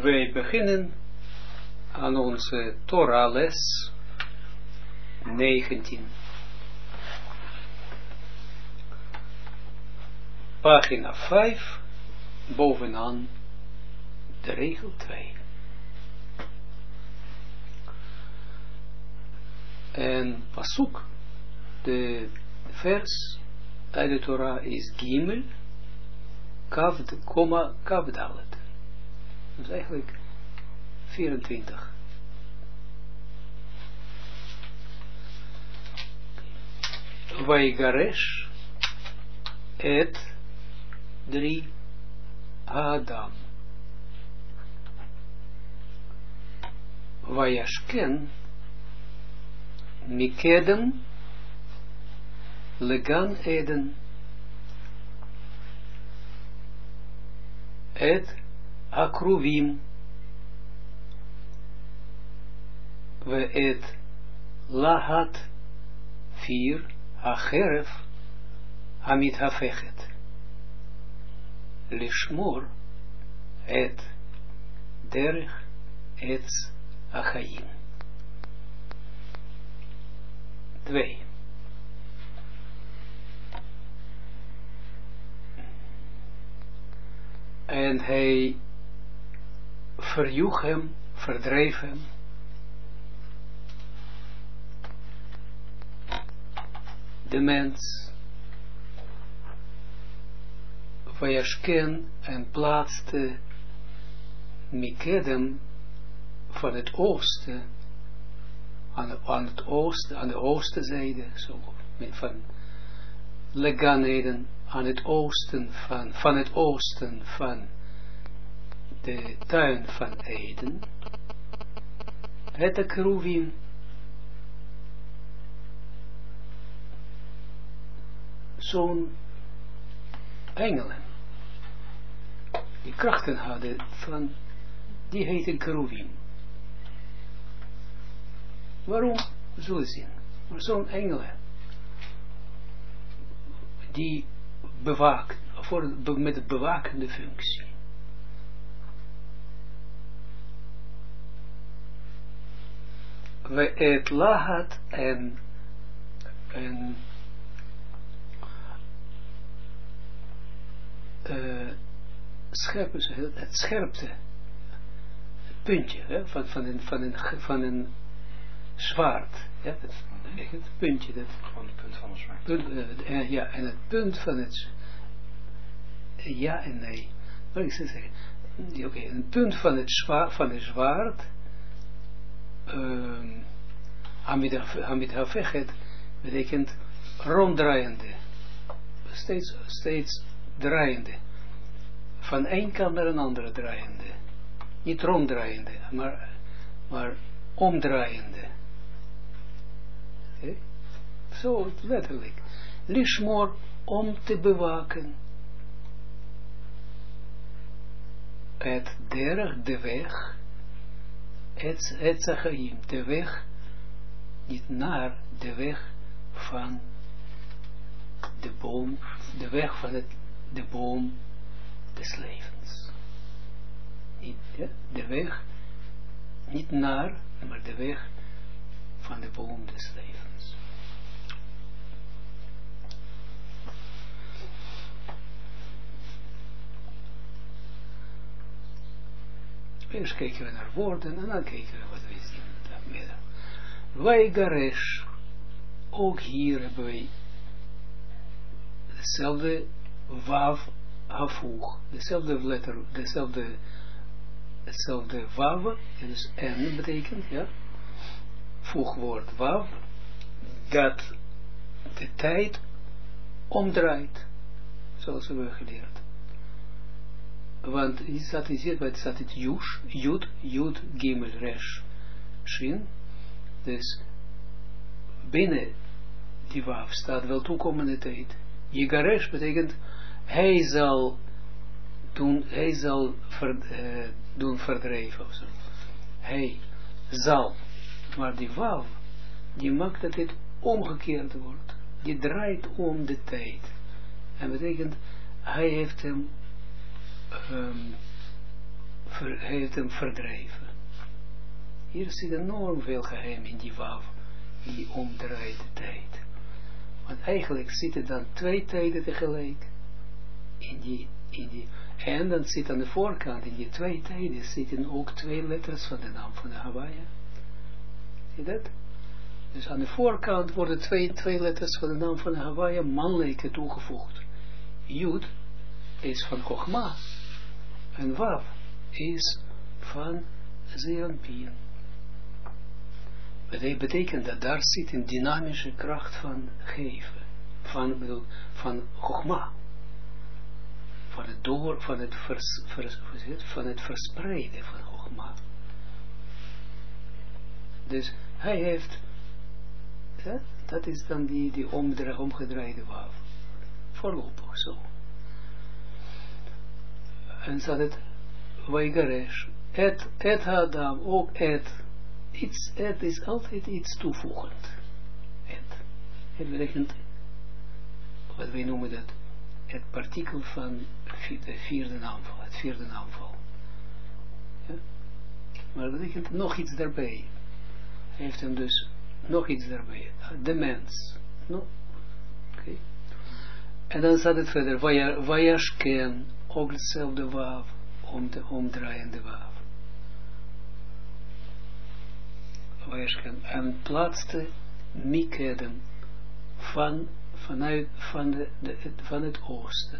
Wij beginnen aan onze Torah les 19. Pagina 5, bovenaan de regel 2. En pasuk, de vers uit de Torah is Gimel, Kavdalet. Dus eigenlijk 24. Vaigaresh et 3 Adam. Vayashken Mikedem Legan Eden et Akruvim ve et Lahat 4 Acheref Amit Hafechet Lishmor et Derech Etz Achaim 2. En hij verjoeg hem, verdreef hem, de mens, Vayashken, en plaatste Mikedem van het oosten, aan de oostenzijde, zo, van Legan Eden, aan het oosten van het oosten van de tuin van Eden, het Akruvim, zo'n engelen, die krachten hadden van, die heten Keruvim. Waarom? We zullen zien. Maar zo'n engelen, die bewaakt, met de bewakende functie. We het lahat en het scherpte, het puntje, hè, van een zwaard, ja, het puntje, dat, gewoon het punt van een zwaard. Ja, en het punt van het, ja en nee, wat ik zou zeggen, oké, een punt van het zwaard, Amit Hafechet, betekent ronddraaiende, steeds draaiende, van één kant naar een andere draaiende, niet ronddraaiende, maar omdraaiende. Okay? Zo letterlijk. Lishmor, om te bewaken. Het derg, de weg, het zachaim, de weg, niet naar de weg van de boom, de weg van de boom des levens. Niet, ja? De weg, niet naar, maar de weg van de boom des levens. Eerst kijken we naar woorden en dan kijken we wat we zien midden. Vaigaresh, ook hier hebben wij dezelfde wav hafuch, dezelfde letter, hetzelfde wav, dus en betekent, ja, voegwoord wav, dat de tijd omdraait, zoals we hebben geleerd. Want hier staat het Jud, Gimel, Resh, Shin, dus binnen die wav staat wel toekomende tijd. Yigaresh betekent, hij zal doen verdrijven of zo. Hij zal, maar die wav, die maakt dat het omgekeerd wordt. Die draait om de tijd. En betekent, hij heeft hem heeft hem verdreven. Hier zit enorm veel geheim in die wav, die omdraaide tijd. Want eigenlijk zitten dan 2 tijden tegelijk in die, en dan zit aan de voorkant, in die 2 tijden, zitten ook 2 letters van de naam van de Hawaii. Zie je dat? Dus aan de voorkant worden 2 letters van de naam van de Hawaii mannelijke toegevoegd. Jud is van Chogma en Wav is van Zeranpien. Dat betekent dat daar zit een dynamische kracht van geven, van Chogma, van het verspreiden van Chogma. Dus hij heeft, dat is dan die omgedraaide Wav. Voorlopig zo. En zat het Vaigaresh, et Adam, ook et is altijd iets toevoegend. Het betekent, wat wij noemen dat, het partikel van de vierde naamval. Ja? Maar dat betekent nog iets daarbij. Hij heeft hem dus nog iets daarbij. De mens. No? Okay. En dan staat het verder, Vayashken, ook hetzelfde wav, omdraaiende wav. Vayashken, en plaatste Mikedem van het oosten.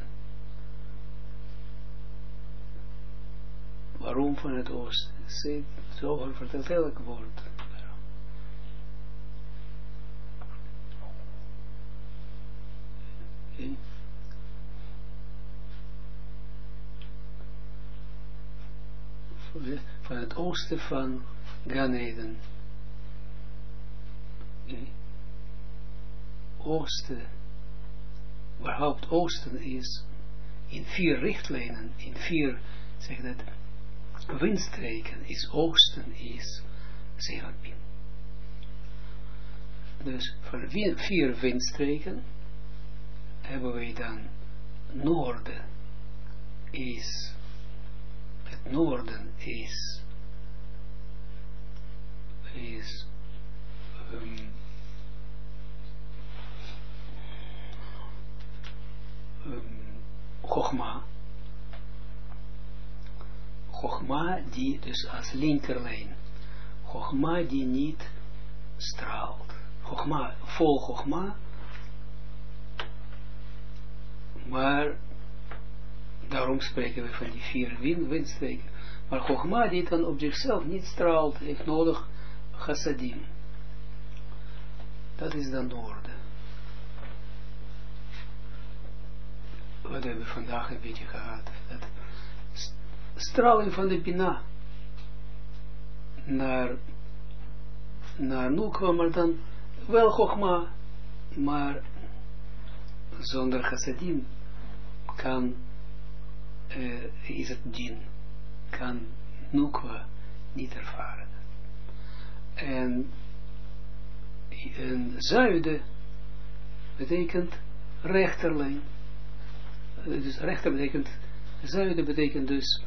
Waarom van het oosten? Zoger vertelt elk woord. Van het oosten van Gan Eden. Oosten, überhaupt oosten is in 4 richtlijnen, in 4, zeg dat, windstreken is oosten, is Zeranpien. Dus van 4 windstreken hebben wij dan noorden is, het noorden is Chogma. Chogma die dus als linkerlijn. Chogma die niet straalt. Chogma, vol Chogma. Maar daarom spreken we van die 4 windstreken. Maar Chogma die dan op zichzelf niet straalt, heeft nodig chassadim. Dat is dan noorden. Wat hebben we vandaag een beetje gehad? Dat straling van de Bina naar Nukwa, maar dan wel Chogma, maar zonder chassadim kan, is het din, kan Nukwa niet ervaren. En zuiden betekent rechterlijn. Dus rechter betekent, zuiden betekent dus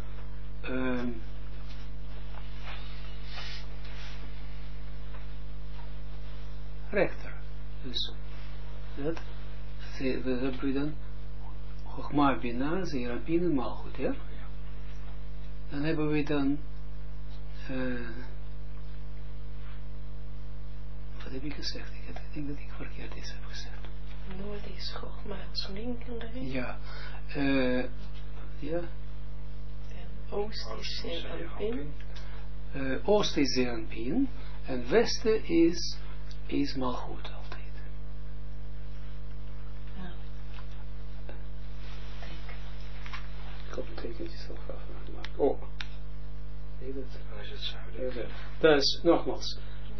rechter. Dus dat hebben we dan Chogma, Bina, Zeranpien en Malchut, ja? Dan hebben we dan wat heb ik gezegd? Ik denk dat ik verkeerd iets heb gezegd. Noord is Chogma, het linkerlijn. Ja. Ja. En oost is Zeranpien. Oost is Zeranpien. En westen is Malchut altijd. Ja. Ik heb een tekentje zelf afgemaakt. Oh. Nee, dat is het zuiden. Dat is, nogmaals.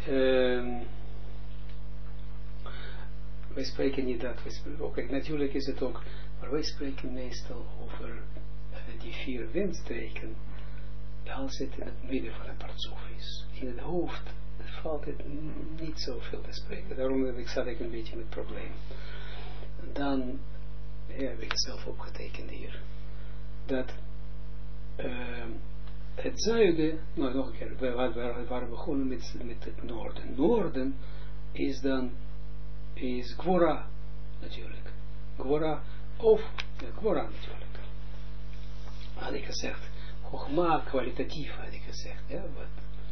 Wij spreken niet dat. Oké, natuurlijk is het ook. Maar wij spreken meestal over die 4 windstreken. Als het in het midden van een partsoef is. In het hoofd valt het niet zoveel te spreken. Daarom zat ik een beetje met het probleem. Dan heb ik het zelf opgetekend hier. Dat het zuiden, nou nog een keer, we waren begonnen met het noorden. Noorden is dan, is Gwora natuurlijk. Gwora, of, Gwora natuurlijk. Had ik gezegd, Chogma kwalitatief had ik gezegd, ja, wat.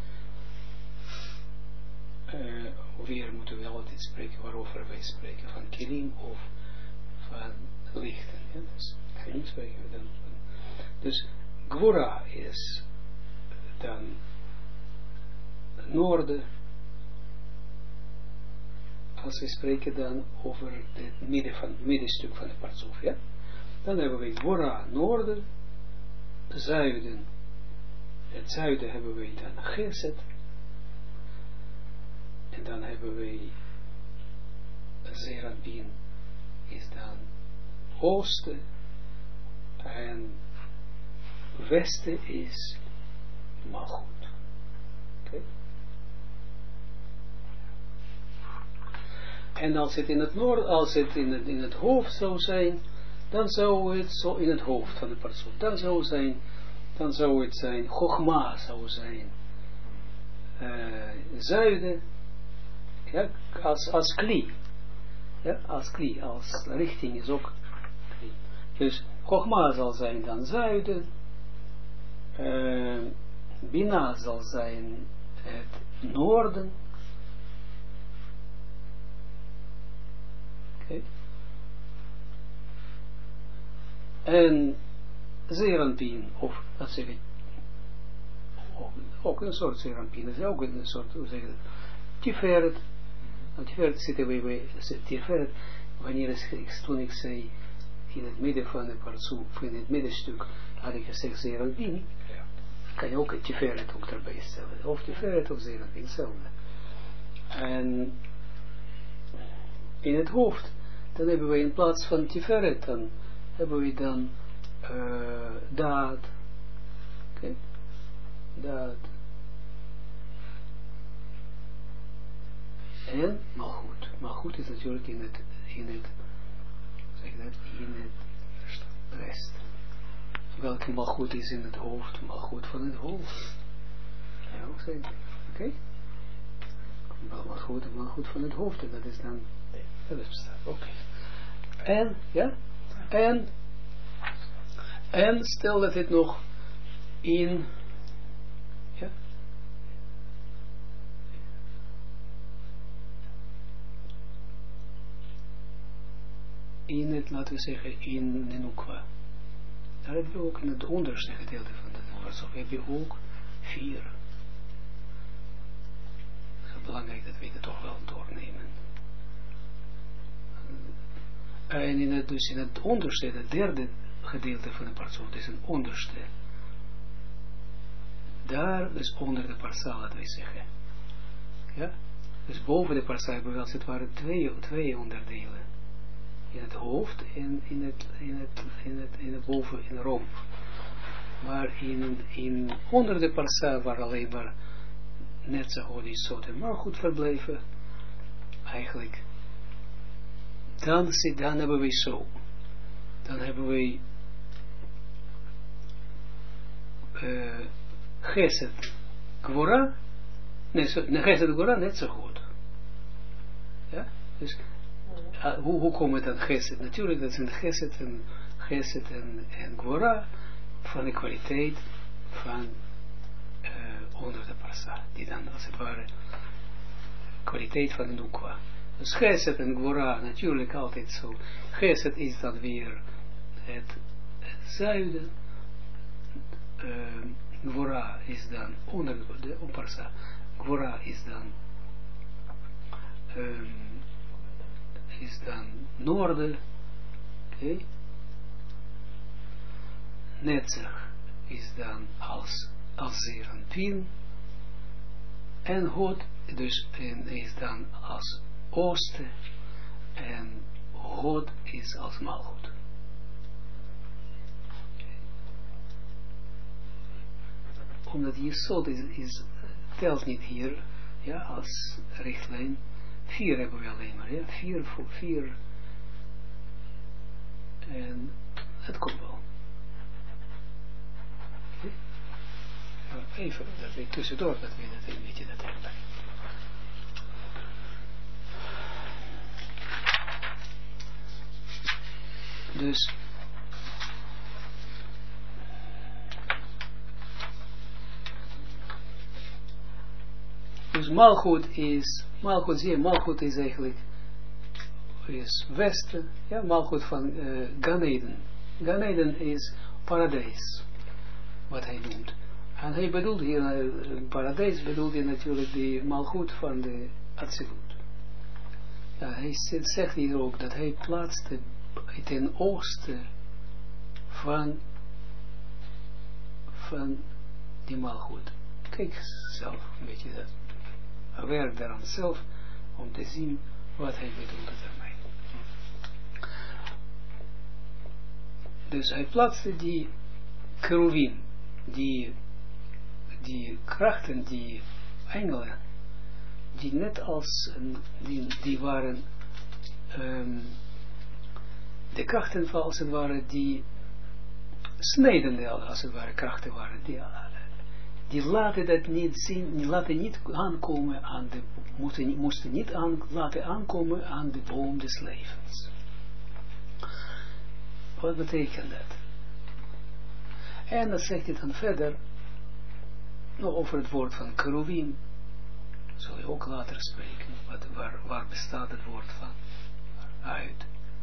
Weer moeten we altijd spreken waarover wij spreken, van kilim of van lichten. Ja? Dus kilim spreken we dan van. Dus Gwora is dan noorden, als we spreken dan over het middenstuk van het partsoef. Ja? Dan hebben we Gwora noorden, zuiden. Het zuiden hebben we dan Geset. En dan hebben we Zeranpin is dan oosten en westen is Malchut. Okay. En als het in het noorden, als het in het hoofd zou zijn, dan zou het zo in het hoofd van de persoon, dan zou het zijn, Chogma zou zijn, zuiden, ja, als kli, ja, als kli, als richting is ook kli. Dus Chogma zal zijn dan zuiden, Bina zal zijn het noorden, okay. En Zeranpin, of dat zeg ik, ook een soort Zeranpin, is ook een soort, hoe zeg je dat, Tiferet. Tiferet zitten we bij Tiferet, toen ik zei, in het midden van de parsoef, in het middenstuk, had ik gezegd Zeranpin, kan je ook het Tiferet ook erbij stellen, of Tiferet of Zeranpin, hetzelfde. En in het hoofd, dan hebben we in plaats van Tiferet, dan hebben we dan daad, okay. Daad, en Malchut. Malchut is natuurlijk in het rest. Welke Malchut is in het hoofd? Malchut van het hoofd. Ja, ook zijn. Oké? Malchut van het hoofd. En dat is dan, dat is bestaat. Oké. En, ja? En stel dat het nog in, ja, in het, laten we zeggen, in de Nukwa. Daar heb je ook in het onderste gedeelte van de Parsof, heb je ook 4. Het is belangrijk dat we het toch wel doornemen. En in het onderste, het derde gedeelte van de Parsof, dus een onderste. Daar, dus onder de parsa, laten we zeggen. Ja? Dus boven de parsa hebben we als het ware twee onderdelen. In het hoofd en in het boven, in de romp. Maar onder de parsa, waar alleen maar net zo die soorten maar goed verbleven, eigenlijk, dan hebben we zo. Dan hebben we Geset Gwora, Geset Gwora net zo goed. Ja, dus hoe komt het aan Geset? Natuurlijk, dat zijn Geset en Gwora van de kwaliteit van onder de parsa, die dan als het ware kwaliteit van de Nukwa. Dus Geset en Gwora natuurlijk altijd zo. Geset is dan weer het zuiden. Gwora is dan onder de parsa. Gwora is dan noorden. Okay. Netzach is dan als Zeranpin. En Hod dus is dan als oosten. En Hod is als Malchut. Omdat Jesod is telt niet hier, ja, als richtlijn. 4 hebben we alleen maar, ja, 4 voor 4. En het komt wel. Even, dat we tussendoor, dat we dat een beetje dat hebben. Dus Malchut is eigenlijk is westen, ja, Malchut van Gan Eden. Gan Eden is paradijs, wat hij noemt. En hij bedoelt hier, paradijs bedoelt hij natuurlijk die Malchut van de Atsilut. Ja, hij zegt hier ook dat hij plaatste ten oosten van die Malchut. Kijk zelf een beetje dat. Werk daaraan zelf om te zien wat hij bedoelde daarmee. Dus hij plaatste die keruvim, die krachten, die engelen, die net als, die waren, de krachten van als het ware, die snijdende als het ware krachten waren, die laten dat niet zien, die laten niet aankomen aan de, moesten niet laten aankomen aan de boom des levens. Wat betekent dat? En dan zegt hij dan verder, nog over het woord van keruvim, zul je ook later spreken, waar bestaat het woord van uit.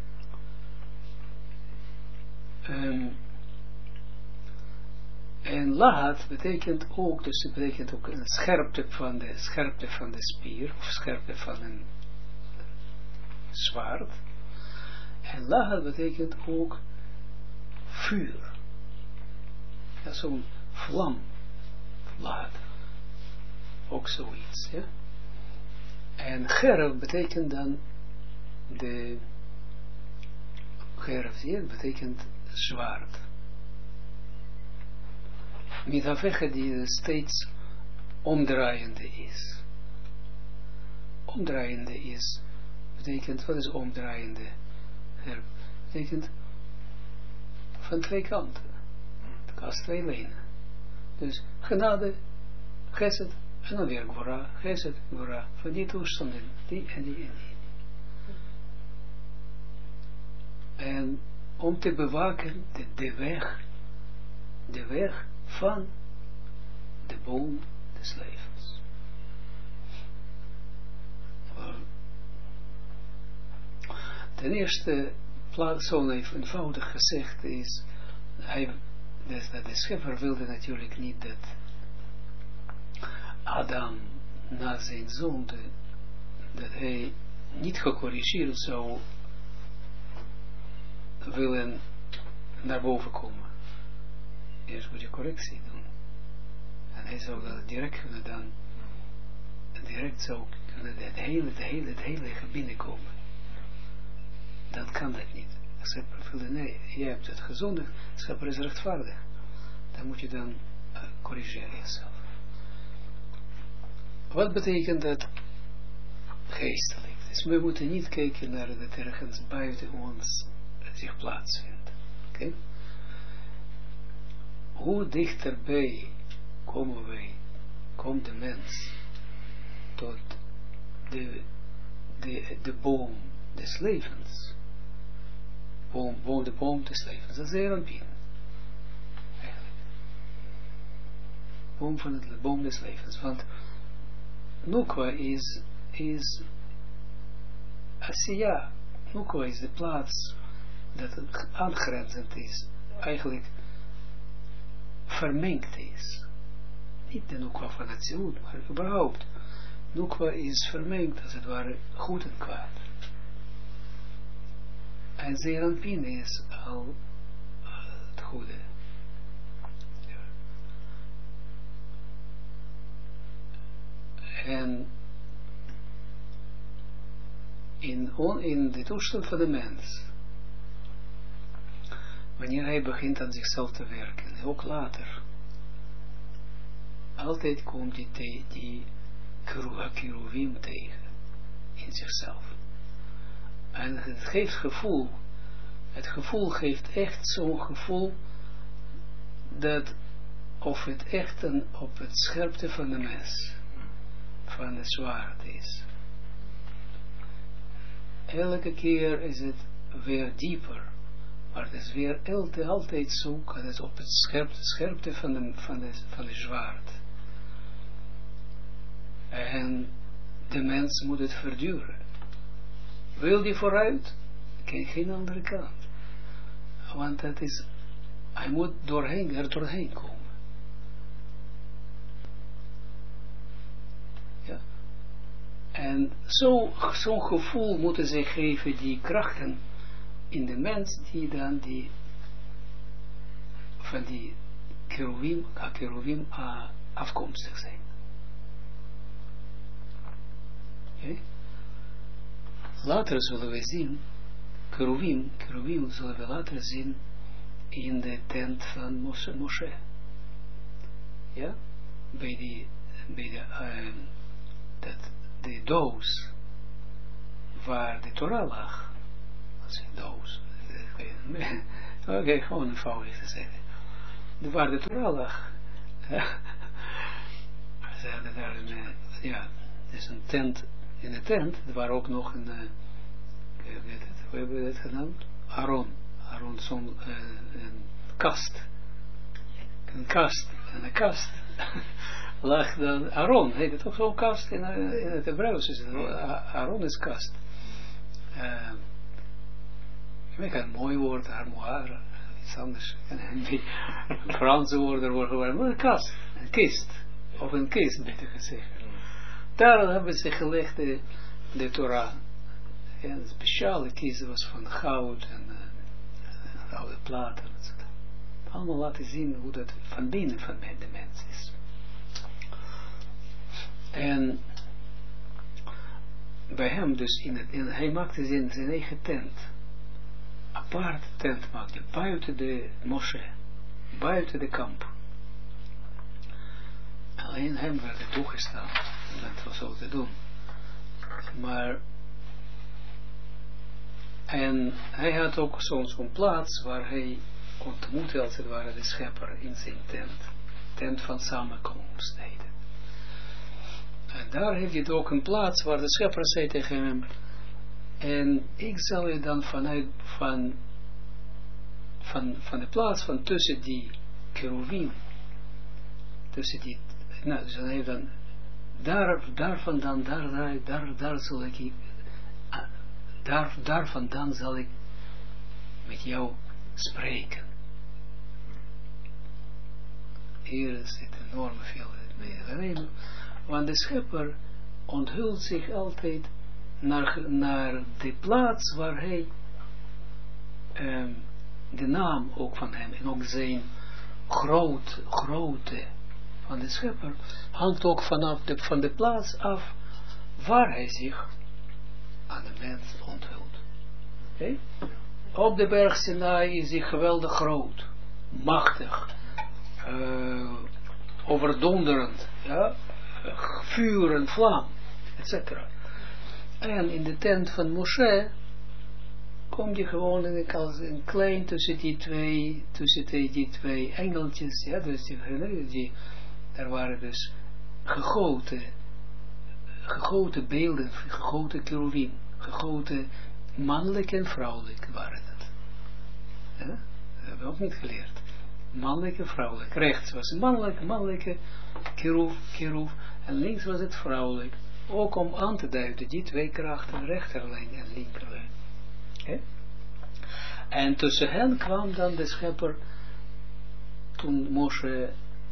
En lahat betekent ook, dus het betekent ook een scherpte van de spier, of scherpte van een zwaard. En lahat betekent ook vuur. Ja, zo'n vlam. Lahat. Ook zoiets, ja. En gerf betekent dan gerf, ja, betekent zwaard. Mitafeche die steeds omdraaiende is. Omdraaiende is, betekent, wat is omdraaiende? Betekent van twee kanten. Als twee lijnen. Dus genade, gesed, en dan weer gwora, gesed, gwora. Van die toestanden, die en die en die. En om te bewaken de weg van de boom des levens. Ten eerste, zo'n eenvoudig gezegd is, dat de schepper wilde natuurlijk niet dat Adam na zijn zonde, dat hij niet gecorrigeerd zou willen naar boven komen. Eerst moet je correctie doen. En hij zou dat direct kunnen dan, direct zou kunnen het hele binnenkomen. Dan kan dat niet. De schepper wilde, nee, jij hebt het gezondigd, de schepper is rechtvaardig. Dan moet je dan corrigeren jezelf. Wat betekent dat geestelijk? Dus we moeten niet kijken naar dat ergens buiten ons zich plaatsvindt. Oké? Hoe dichterbij komt de mens tot de boom des levens. De boom des levens. Dat is de Rampin. Boom des levens. Want Nukwa is Asiya. Nukwa is de plaats dat het aangrenzend is. Eigenlijk vermengd is. Niet de Nukwa van het Zilut, maar überhaupt. Nukwa is vermengd, als het ware, goed en kwaad. En Zeranpin is al het goede. Ja. En in de toestand van de mens, wanneer hij begint aan zichzelf te werken, ook later, altijd komt die keruvim tegen in zichzelf. En het geeft gevoel, het gevoel geeft echt zo'n gevoel dat of het echt op het scherpte van de mes, van het zwaard is. Elke keer is het weer dieper, maar het is weer altijd zoeken, het is op het scherpte van de zwaard. En de mens moet het verduren. Wil die vooruit? Geen andere kant. Want het is, hij moet er doorheen komen. Ja. En zo'n gevoel moeten zij geven, die krachten in de mens, die dan van die cherubim afkomstig zijn. Okay. Later zullen we zien, cherubim zullen we later zien in de tent van Moshe. Ja? Bij de doos waar de Torah lag. Wat is een doos? Oké, gewoon eenvoudig te zeggen. Waar de Torah lag. Ja, er is een tent. In de tent, er was ook nog een, hoe hebben we dat genoemd? Aaron, zo'n kast. Een kast. Lag dan, Aaron, heet het ook zo'n kast in het Hebreeuws is het, Aaron is kast. Ik kan een mooi woord, armoire, iets anders. Een Franse woorden worden maar een kast, een kist, of een kist beter gezegd. Daar hebben ze gelegd de Torah. En een speciale kist was van goud en oude platen. Allemaal laten zien hoe dat van binnen van de mens is. En bij hem dus, hij maakte zijn eigen tent. Apart tent maakte, buiten de Moshe. Buiten de kamp. Alleen hem werd het toegestaan om dat zo te doen. Maar en hij had ook zo'n plaats waar hij ontmoette als het ware de schepper in zijn tent. Tent van samenkomst heette. En daar heeft hij ook een plaats waar de schepper zei tegen hem. En ik zal je dan vanuit van de plaats van tussen die cherubim, tussen die, nou, dus hij heeft dan daar zal ik daar vandaan zal ik met jou spreken. Hier zit enorm veel mee. Want de schepper onthult zich altijd naar de plaats waar hij de naam ook van hem en ook zijn grootte van de schepper hangt ook van de plaats af waar hij zich aan de mens onthult. Okay? Op de berg Sinai is hij geweldig groot, machtig, overdonderend, ja? Vuur en vlam, etc. En in de tent van Moshe kom je gewoon als een klein tussen die twee engeltjes, ja, dus er waren dus gegoten beelden, gegoten cherubim, gegoten mannelijk en vrouwelijk waren dat. Ja? Dat hebben we ook niet geleerd. Mannelijk en vrouwelijk. Rechts was een mannelijke cherub en links was het vrouwelijk. Ook om aan te duiden die twee krachten, rechterlijn en linkerlijn. Okay? En tussen hen kwam dan de schepper toen Moshe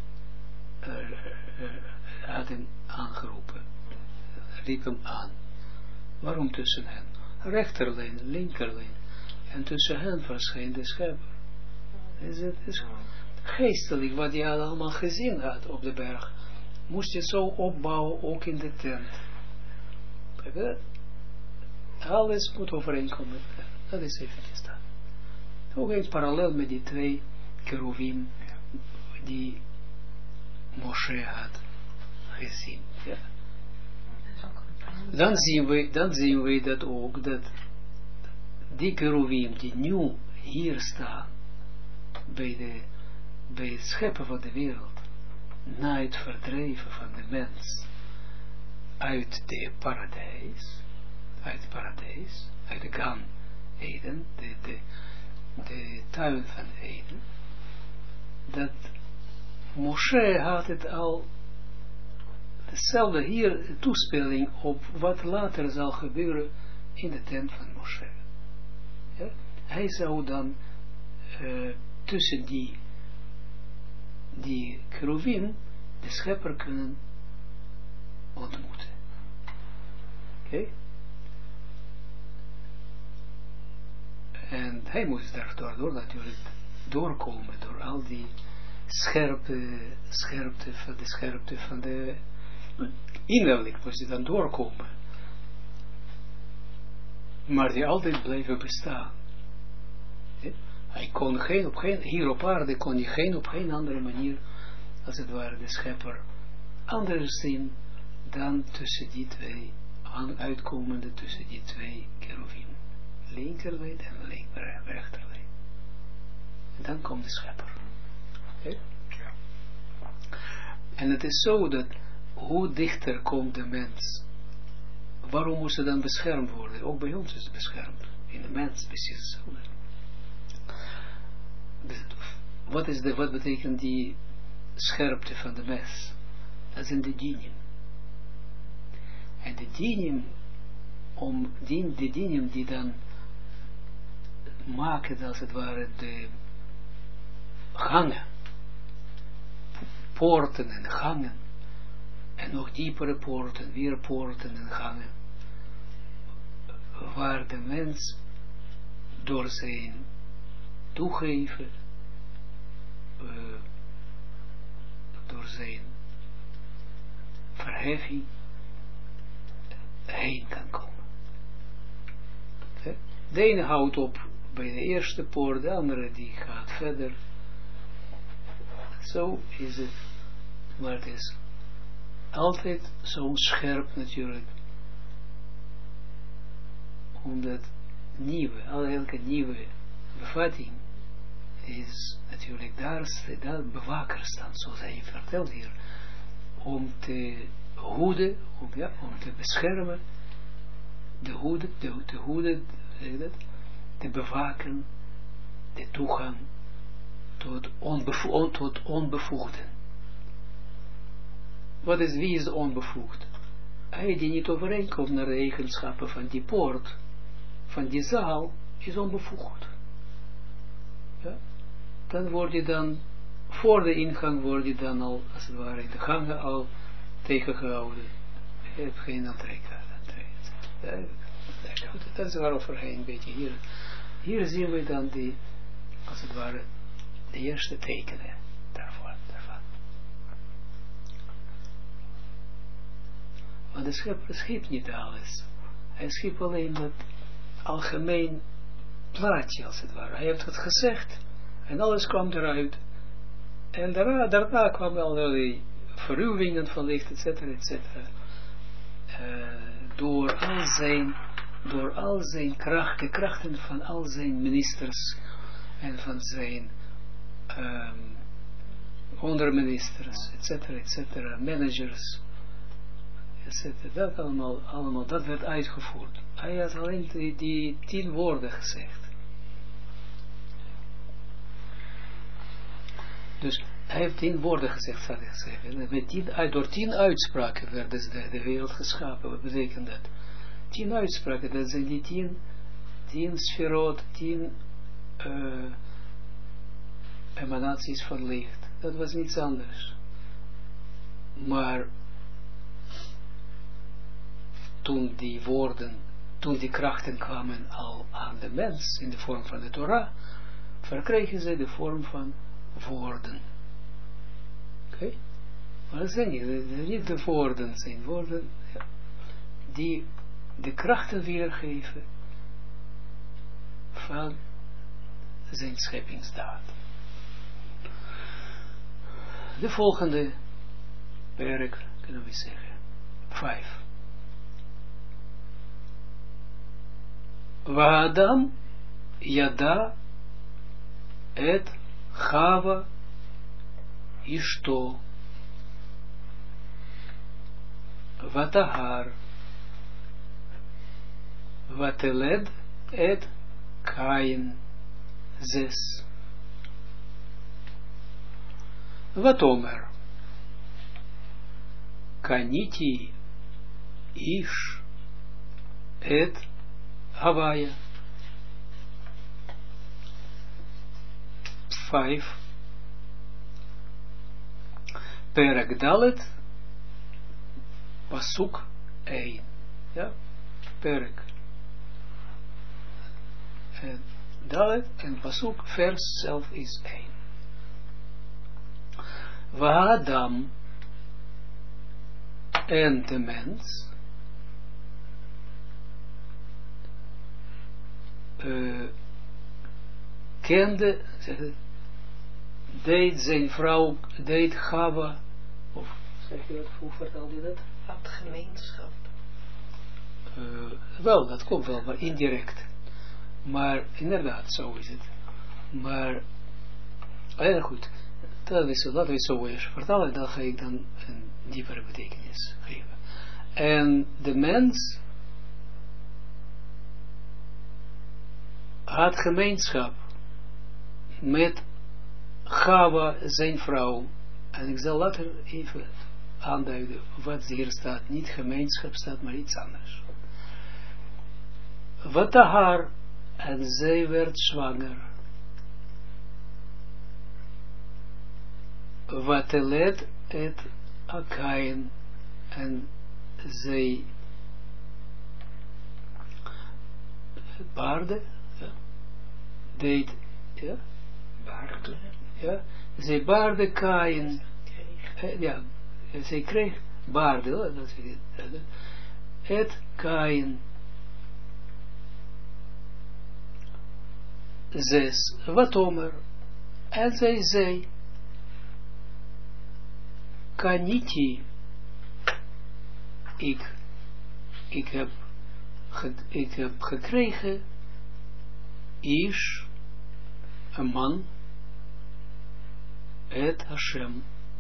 had hem aangeroepen. Riep hem aan. Waarom tussen hen? Rechterlijn, linkerlijn. En tussen hen verscheen de schepper. Is geestelijk wat hij allemaal gezien had op de berg. Moest je zo opbouwen, ook in de tent. Alles moet overeenkomen. Dat is eventjes dat. Ook in parallel met die twee cherubim die Moshe had gezien. Ja. Dan zien we dat ook, dat die cherubim die nu hier staan, bij het scheppen van de wereld, na het verdrijven van de mens uit de paradijs, uit de Gan Eden, de tuin van Eden, dat Moshe had het al dezelfde hier toespeling op wat later zal gebeuren in de tent van Moshe. Ja? Hij zou dan tussen die keruvim de schepper kunnen ontmoeten. Oké? En hij moest daardoor natuurlijk doorkomen door al die scherpte van de innerlijk moest hij dan doorkomen. Maar die altijd blijven bestaan. Hij kon hier op aarde kon hij geen op geen andere manier, als het ware de schepper, anders zien dan tussen die twee, uitkomende tussen die twee keruvim. Linkerlijn en rechterlijn. En dan komt de schepper. Okay? Ja. En het is zo dat, hoe dichter komt de mens, waarom moest hij dan beschermd worden? Ook bij ons is het beschermd. In de mens precies zo. Wat betekent die scherpte van de mens? Dat zijn de dinim. En de dinim, de dinim die dan maken, als het ware, de gangen, poorten en gangen, en nog diepere poorten, weer poorten en gangen, waar de mens door zijn toegeven, door zijn verheffing heen kan komen. De ene houdt op bij de eerste poort, de andere die gaat verder. Zo is het, maar het is altijd zo scherp natuurlijk, omdat elke nieuwe bevatting is natuurlijk daar bewakers dan, zoals hij vertelt hier, om te hoeden, om te beschermen, te hoeden, te bewaken, de toegang tot onbevoegden. Wie is onbevoegd? Hij die niet overeenkomt naar de eigenschappen van die poort, van die zaal, is onbevoegd. Ja? Dan word je dan, voor de ingang word je dan al, als het ware, in de gangen al tegengehouden. Je hebt geen entree. Dat is waarover hij een beetje hier zien we dan die, als het ware, de eerste tekenen daarvan. Want de schepper schiep niet alles. Hij schiep alleen dat algemeen plaatje, als het ware. Hij heeft het gezegd en alles kwam eruit. En daarna kwamen allerlei verruwingen van licht, etc. Door al zijn krachten, de krachten van al zijn ministers en van zijn onderministers, etc. Managers, etc. Dat allemaal, dat werd uitgevoerd. Hij had alleen die 10 woorden gezegd. Dus hij heeft 10 woorden gezegd, had hij gezegd. En door 10 uitspraken werd de wereld geschapen. Wat betekent dat? 10 uitspraken, dat zijn die 10 sferot, 10 emanaties van licht. Dat was niets anders. Maar toen die krachten kwamen al aan de mens in de vorm van de Torah, verkregen ze de vorm van woorden. Oké? Maar dat zijn niet de woorden, zijn woorden die de krachten weergeven van zijn scheppingsdaad. De volgende werk kunnen we zeggen 5. Wa'adam yada et Chava Ishto Vatahar. Vateled et Kain. 6. Vatomer. Kaniti Ish et Havaya. 5. Perek Dalet Pasuk 1. Ja, Perek. En Dalet en Pasuk, vers zelf is 1. Vahadam en de mens kende, deed zijn vrouw, deed Chava, of zeg je dat, hoe vertel je dat? Had gemeenschap. Wel, dat komt wel, maar indirect. Maar inderdaad, zo is het. Maar, heel goed, laten we zo eens vertalen, dan ga ik dan een diepere betekenis geven. En de mens had gemeenschap met Chava, zijn vrouw. En ik zal later even aanduiden wat hier staat. Niet gemeenschap staat, maar iets anders. Vatahar, en zij werd zwanger. Vateled et Kain, en zij baarde, ja, deed, ja, baarde, ja, zij baarde Kain, ja, zij kreeg baarde, dat is het, et Kain. 6. Vatomer, en zij zei, Kaniti, ik heb gekregen, Ish, een man, et Hashem,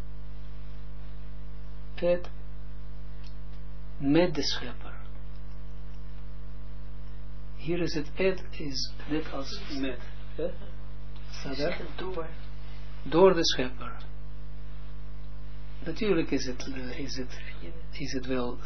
et met de schepper. Hier is het et, is net als met. Staat er? Door de schepper. Natuurlijk is het wel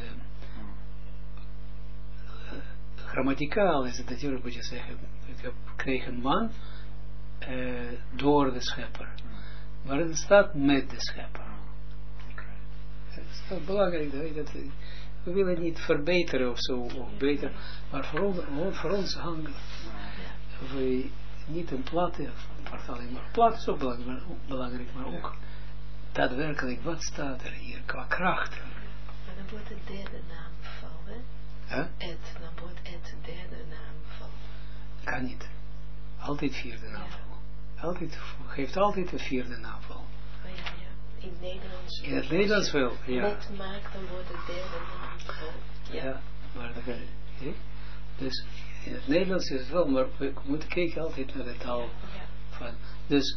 grammaticaal is het natuurlijk, moet je zeggen, ik kreeg een man door de schepper. Maar het staat met de schepper. Het is wel belangrijk dat we willen niet verbeteren of zo, of beter, maar voor ons hangen. We niet een platte vertaling, maar plat is ook belangrijk, maar ook daadwerkelijk, wat staat er hier qua kracht? Maar dan wordt het derde naamval, hè? Et, dan wordt het derde naamval. Kan niet. Altijd vierde naamval. Geeft altijd een vierde naamval. Oh, ja. In het Nederlands. In het Nederlands wel, ja. Met maakt, dan wordt het derde naamval. Ja, maar dan kan je. Dus in het Nederlands is het wel, maar we moeten kijken altijd naar de taal van. Dus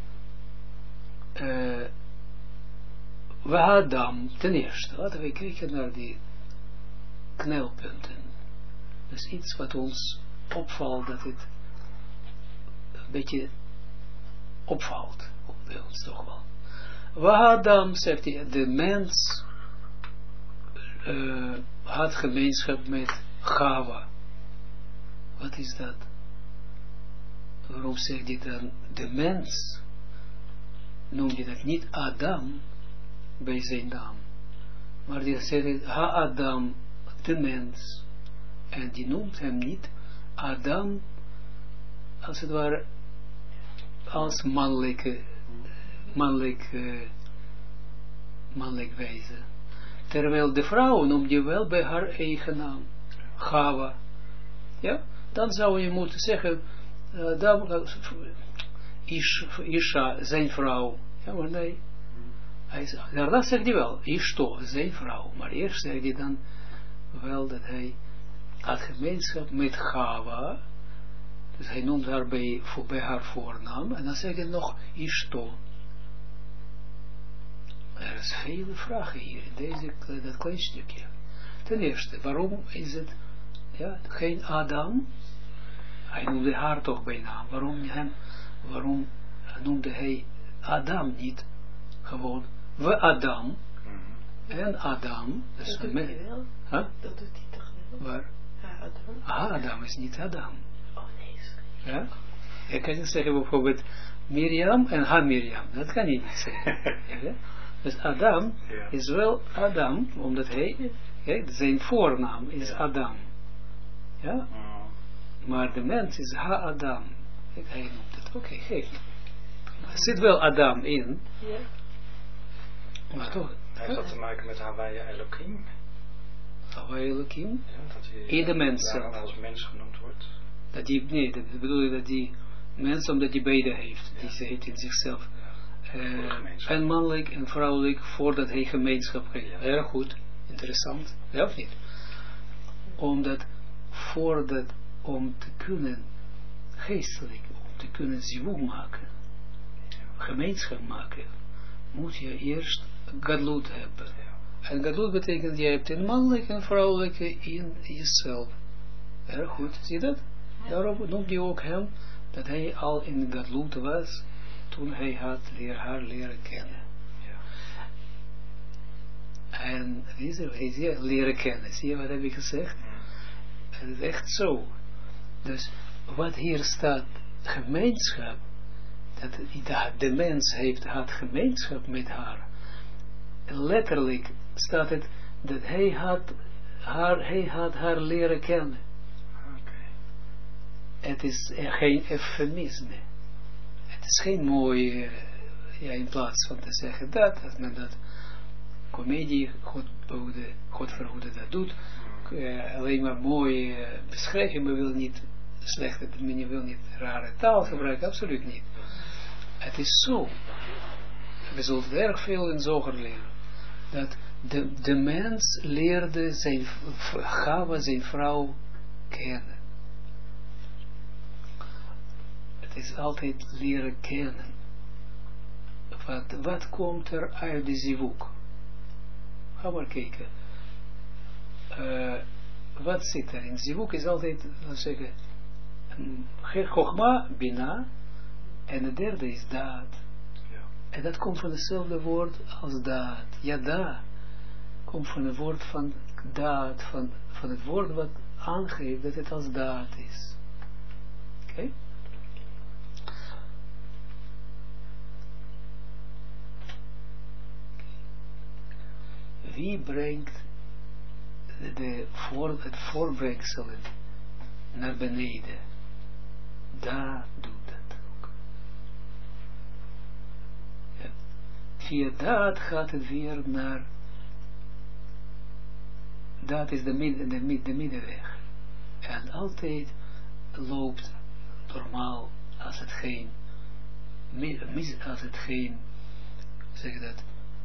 we hadden ten eerste, laten we kijken naar die knelpunten. Dus iets wat ons opvalt, dat het een beetje opvalt, bij ons toch wel. We hadden, zegt hij, de mens had gemeenschap met Chava. Wat is dat? Waarom zegt hij dan de mens? Noem je dat niet Adam bij zijn naam. Maar die zegt Ha-Adam, de mens. En die noemt hem niet Adam, als het ware, als mannelijk wezen. Terwijl de vrouw noemt je wel bij haar eigen naam. Chava. Ja? Dan zou je moeten zeggen, Isha, zijn vrouw. Ja, maar nee. Daarna zegt hij wel, Ishto, zijn vrouw. Maar eerst zegt hij dan wel dat hij had gemeenschap met Chava. Dus hij noemt haar bij haar voornaam. En dan zegt hij nog Ishto. Er is vele vragen hier in dat klein stukje. Ten eerste, waarom is het geen Adam? Hij noemde haar toch bij naam. Waarom noemde hij Adam niet gewoon we Adam en Adam? Dat doet hij wel. Huh? Dat doet hij toch wel? Waar? Adam. Adam is niet Adam. Oh nee. Ja? Je kan niet zeggen bijvoorbeeld Miriam en Ha-Miriam. Dat kan je niet zeggen. Ja? Dus Adam is wel Adam, omdat hij, zijn voornaam is Adam. Ja? Maar de mens is Ha-Adam. Hij noemt het. Oké, geef niet. Er zit wel Adam in. Ja. Maar toch. Heeft dat te maken met Hawaii Elohim? Hawaii Elohim? Ja, dat hij in de mens zelf. Als mens genoemd wordt. Dat bedoel je dat die mens, omdat die beide heeft. Die zit in zichzelf. En mannelijk en vrouwelijk voordat hij gemeenschap heeft. Ja. Erg goed. Interessant. Ja of niet? Omdat om te kunnen geestelijk, om te kunnen zivug maken, gemeenschap maken, moet je eerst gadlut hebben. En gadlut betekent, je hebt een mannelijke en vrouwelijke in jezelf. Erg goed, zie je dat? Daarom noemt hij ook hem, dat hij al in gadlut was, toen hij had haar leren kennen. En hij leren kennen, zie je wat heb ik gezegd? Het is echt zo. Dus wat hier staat, gemeenschap, dat de mens had gemeenschap met haar. Letterlijk staat het dat hij had haar leren kennen. Okay. Het is geen eufemisme. Het is geen mooi, in plaats van te zeggen dat men dat comedie, God verhoede dat doet, alleen maar mooi beschrijven, maar wil niet slechte, men wil niet rare taal gebruiken, absoluut niet. Het is zo. We zullen erg veel in Zoger leren. Dat de mens leerde zijn vrouw kennen. Het is altijd leren kennen. Wat komt er uit de zivuk? Ga maar kijken. Wat zit er in zivuk? Is altijd, laten we zeggen, Chogma, Bina, en de derde is daad. Ja. En dat komt van hetzelfde woord als daad. Yada komt van het woord van daad, van het woord wat aangeeft dat het als daad is. Oké? Wie brengt het voorbrengselen naar beneden? Daar doet het ook. Ja. Via dat gaat het weer naar, dat is de middenweg. En altijd loopt normaal als het geen zeg dat,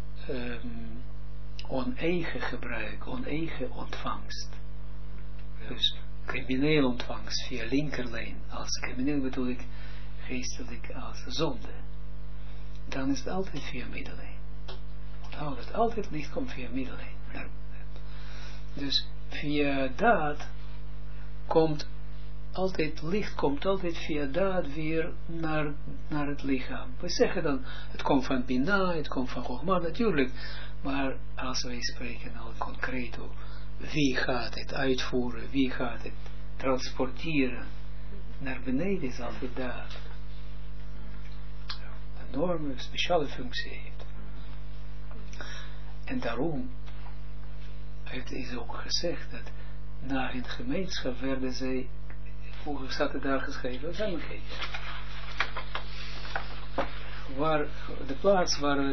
oneigen gebruik, oneigen ontvangst. Ja. Dus crimineel ontvangst via linkerlijn. Als crimineel bedoel ik geestelijk als zonde. Dan is het altijd via middellijn. Onthoud het, altijd licht komt via middellijn. Dus via dat komt altijd, licht komt altijd via dat weer naar het lichaam. We zeggen dan, het komt van Bina, het komt van Chogma, natuurlijk. Maar als wij spreken al concreet, wie gaat het uitvoeren, wie gaat het transporteren naar beneden, is altijd daar. Een enorme speciale functie heeft. En daarom het is ook gezegd dat na hun gemeenschap werden zij, vroeger staat het daar geschreven, ga maar kijken. Waar de plaats waar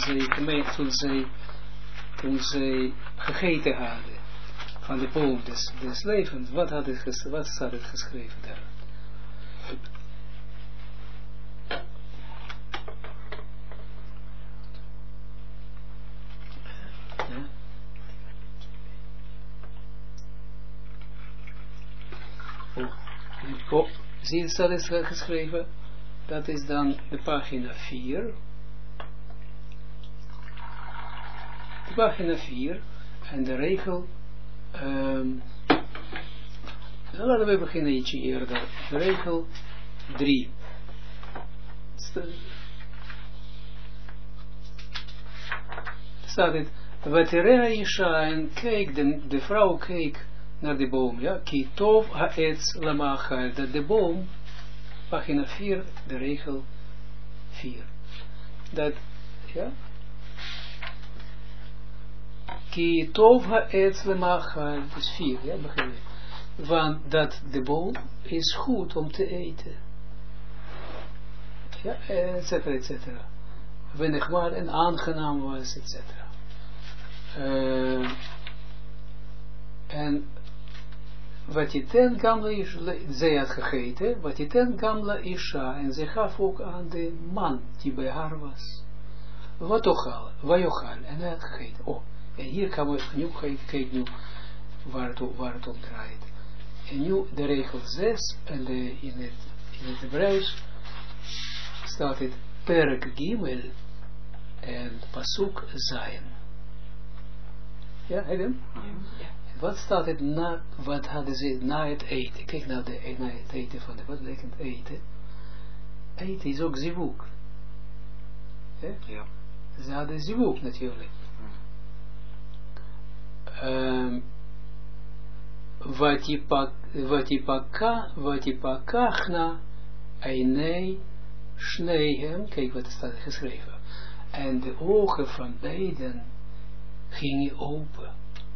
toen zij gegeten hadden van de boom des levens, wat staat het geschreven daar? Ja? Oh, zie je, staat het geschreven? Dat is dan de pagina 4. pagina 4 en de regel, laten we beginnen ietsje eerder, de regel 3. Staat het, Vaterea Isha, en kijk, de vrouw keek naar de boom, ja, ki tov haetz lamachal, dat de boom, pagina 4, de regel 4, dat, ja, ki tov haetz lamachal, dus 4, ja, begrijp je, want dat de boom is goed om te eten, ja, et cetera, wenigmaal en aangenaam was, et cetera. En wat je ten gamla isha, zij had gegeten, wat je ten gamla isha, en zij gaf ook aan de man die bij haar was. Wat ochal, en hij had gegeten. Oh, en hier kan we nu kijken nu waar het om draait. En nu de regel 6, en in het Hebreeuws staat het perk gimel en pasuk zayin. Ja, heb je hem? Ja. Wat staat het na, wat hadden ze na het eten? Kijk naar na het eten van wat betekent eten? Eten is ook zivuk. Ja? Ze hadden zivuk natuurlijk. Vatipakachna einei shnehem, kijk wat er staat geschreven. En de ogen van beiden gingen open.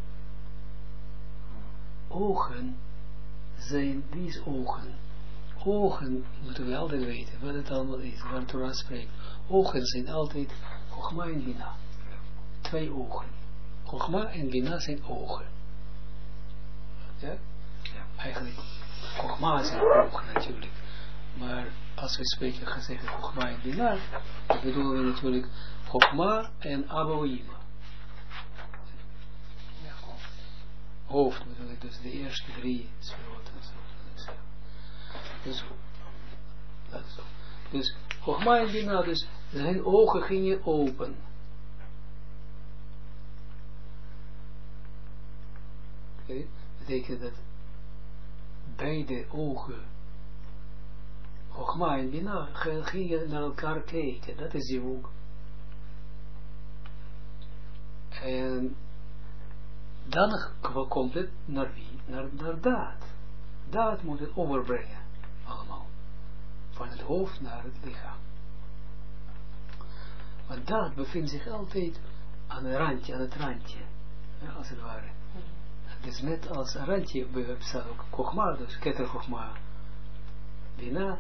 Ogen zijn, wie is ogen? Ogen, moeten we altijd weten, wat het allemaal is, waar Torah spreekt. Ogen zijn altijd Chogma en Bina. 2 ogen. Chogma en Bina zijn ogen. Ja? Ja. Eigenlijk, Chogma zijn ogen natuurlijk. Maar als we spreken, gaan zeggen Chogma en Bina, dan bedoelen we natuurlijk Chogma en Abouima. Hoofd bedoel ik, dus de eerste 3 sferoten. Dus Chogma en Bina, dus zijn ogen gingen open. Okay. Betekent dat beide ogen, Chogma en Bina, gingen naar elkaar kijken. Dat is die boek. En dan komt het naar wie? Naar daad. Daad moet het overbrengen. Allemaal. Van het hoofd naar het lichaam. Want daad bevindt zich altijd aan het randje. Ja, als het ware. Het is net als een randje. Bestaat ook Chogma, dus Keter Chogma. Bina.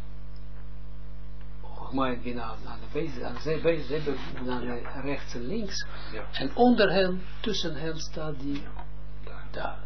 Chogma en Bina aan de base. Aan de rechts en links. Ja. En onder hen, tussen hen staat die daad.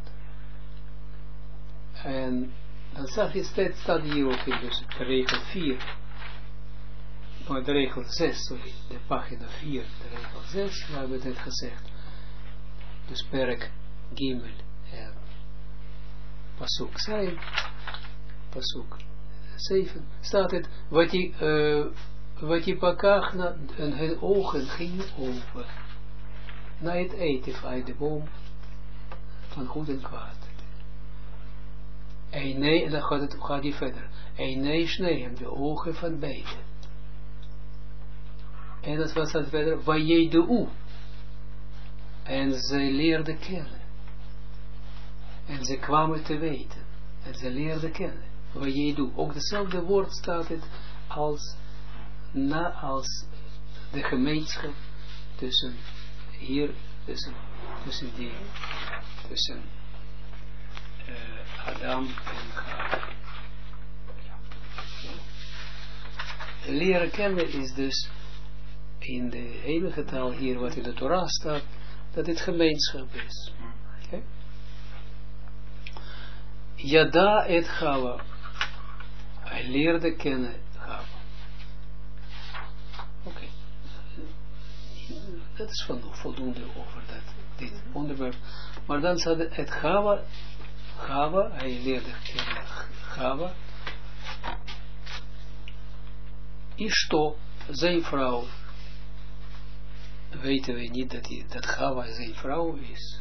En dan staat hier ook in dus de regel 4. Maar de regel 6, sorry. De pagina 4, de regel 6, we hebben het gezegd. Dus perk Gimel en pasuk zijn. Pasuk 7. Staat het, wat die pakachna en hun ogen gingen open. Na het eten van de boom van goed en kwaad. En nee, en dan gaat hij verder. En nee, sneehem, de ogen van beiden. En dat was dan verder, Vayedu. En zij leerden kennen. En ze kwamen te weten. En ze leerden kennen. Vayedu. Ook dezelfde woord staat het als de gemeenschap tussen hier, tussen Adam en Chava. Leren kennen is dus in de heilige taal hier wat in de Torah staat, dat het gemeenschap is. Okay? Yada et Chava. Hij leerde kennen Chava. Oké. Dat is voldoende over dit onderwerp. Maar dan staat het Chava, hij leerde kennen Chava. Ishto, zijn vrouw. weten we niet dat Chava zijn vrouw is.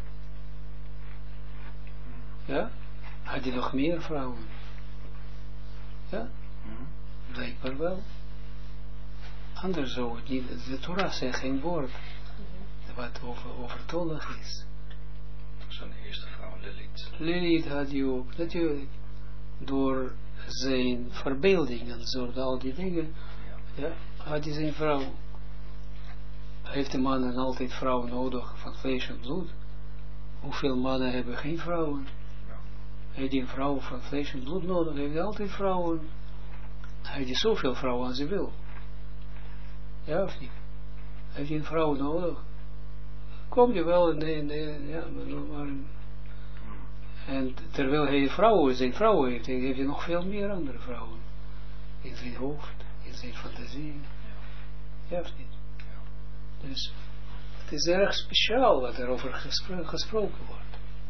Ja? Had hij nog meer vrouwen? Ja? Blijkbaar wel. Anders zou het niet, de Torah zegt geen woord wat overtollig is. Zijn eerste vrouw, Lilith. Lilith had hij ook, natuurlijk, door zijn verbeelding en zo, al die dingen, ja, had hij zijn vrouw. Heeft de mannen altijd vrouwen nodig van vlees en bloed? Hoeveel mannen hebben geen vrouwen? Heeft hij een vrouw van vlees en bloed nodig? Heeft hij altijd vrouwen? Heeft hij zoveel vrouwen als hij wil? Ja of niet? Heeft hij een vrouw nodig? Kom je wel in ja, maar en terwijl hij zijn vrouw heeft hij nog veel meer andere vrouwen. In zijn hoofd, in zijn fantasie. Ja of niet? Dus het is erg speciaal wat er over gesproken wordt.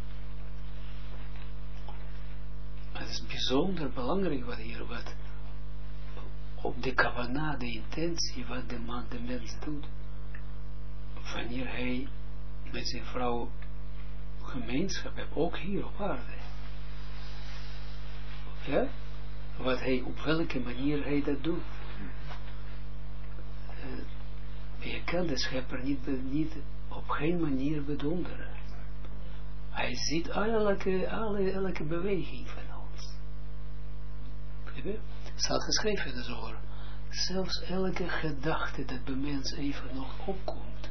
Het is bijzonder belangrijk wat op de kavana, de intentie, wat de mens doet. Wanneer hij met zijn vrouw gemeenschap heeft, ook hier op aarde. Ja? Op welke manier hij dat doet. Je kan de schepper niet op geen manier bedonderen. Hij ziet elke beweging van ons. Het staat geschreven in de Zohar. Zelfs elke gedachte dat bij mens even nog opkomt,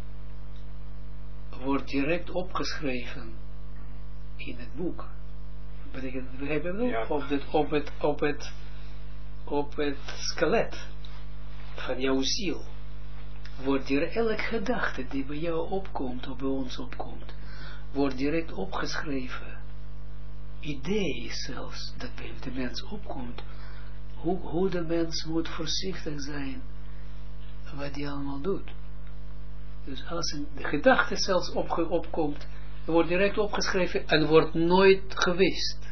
wordt direct opgeschreven in het boek. Betekent, we hebben nog op het skelet van jouw ziel. Wordt direct elke gedachte die bij jou opkomt, of bij ons opkomt, wordt direct opgeschreven. Idee zelfs, dat bij de mens opkomt, hoe de mens moet voorzichtig zijn, wat hij allemaal doet. Dus als een gedachte zelfs opkomt, wordt direct opgeschreven en wordt nooit gewist.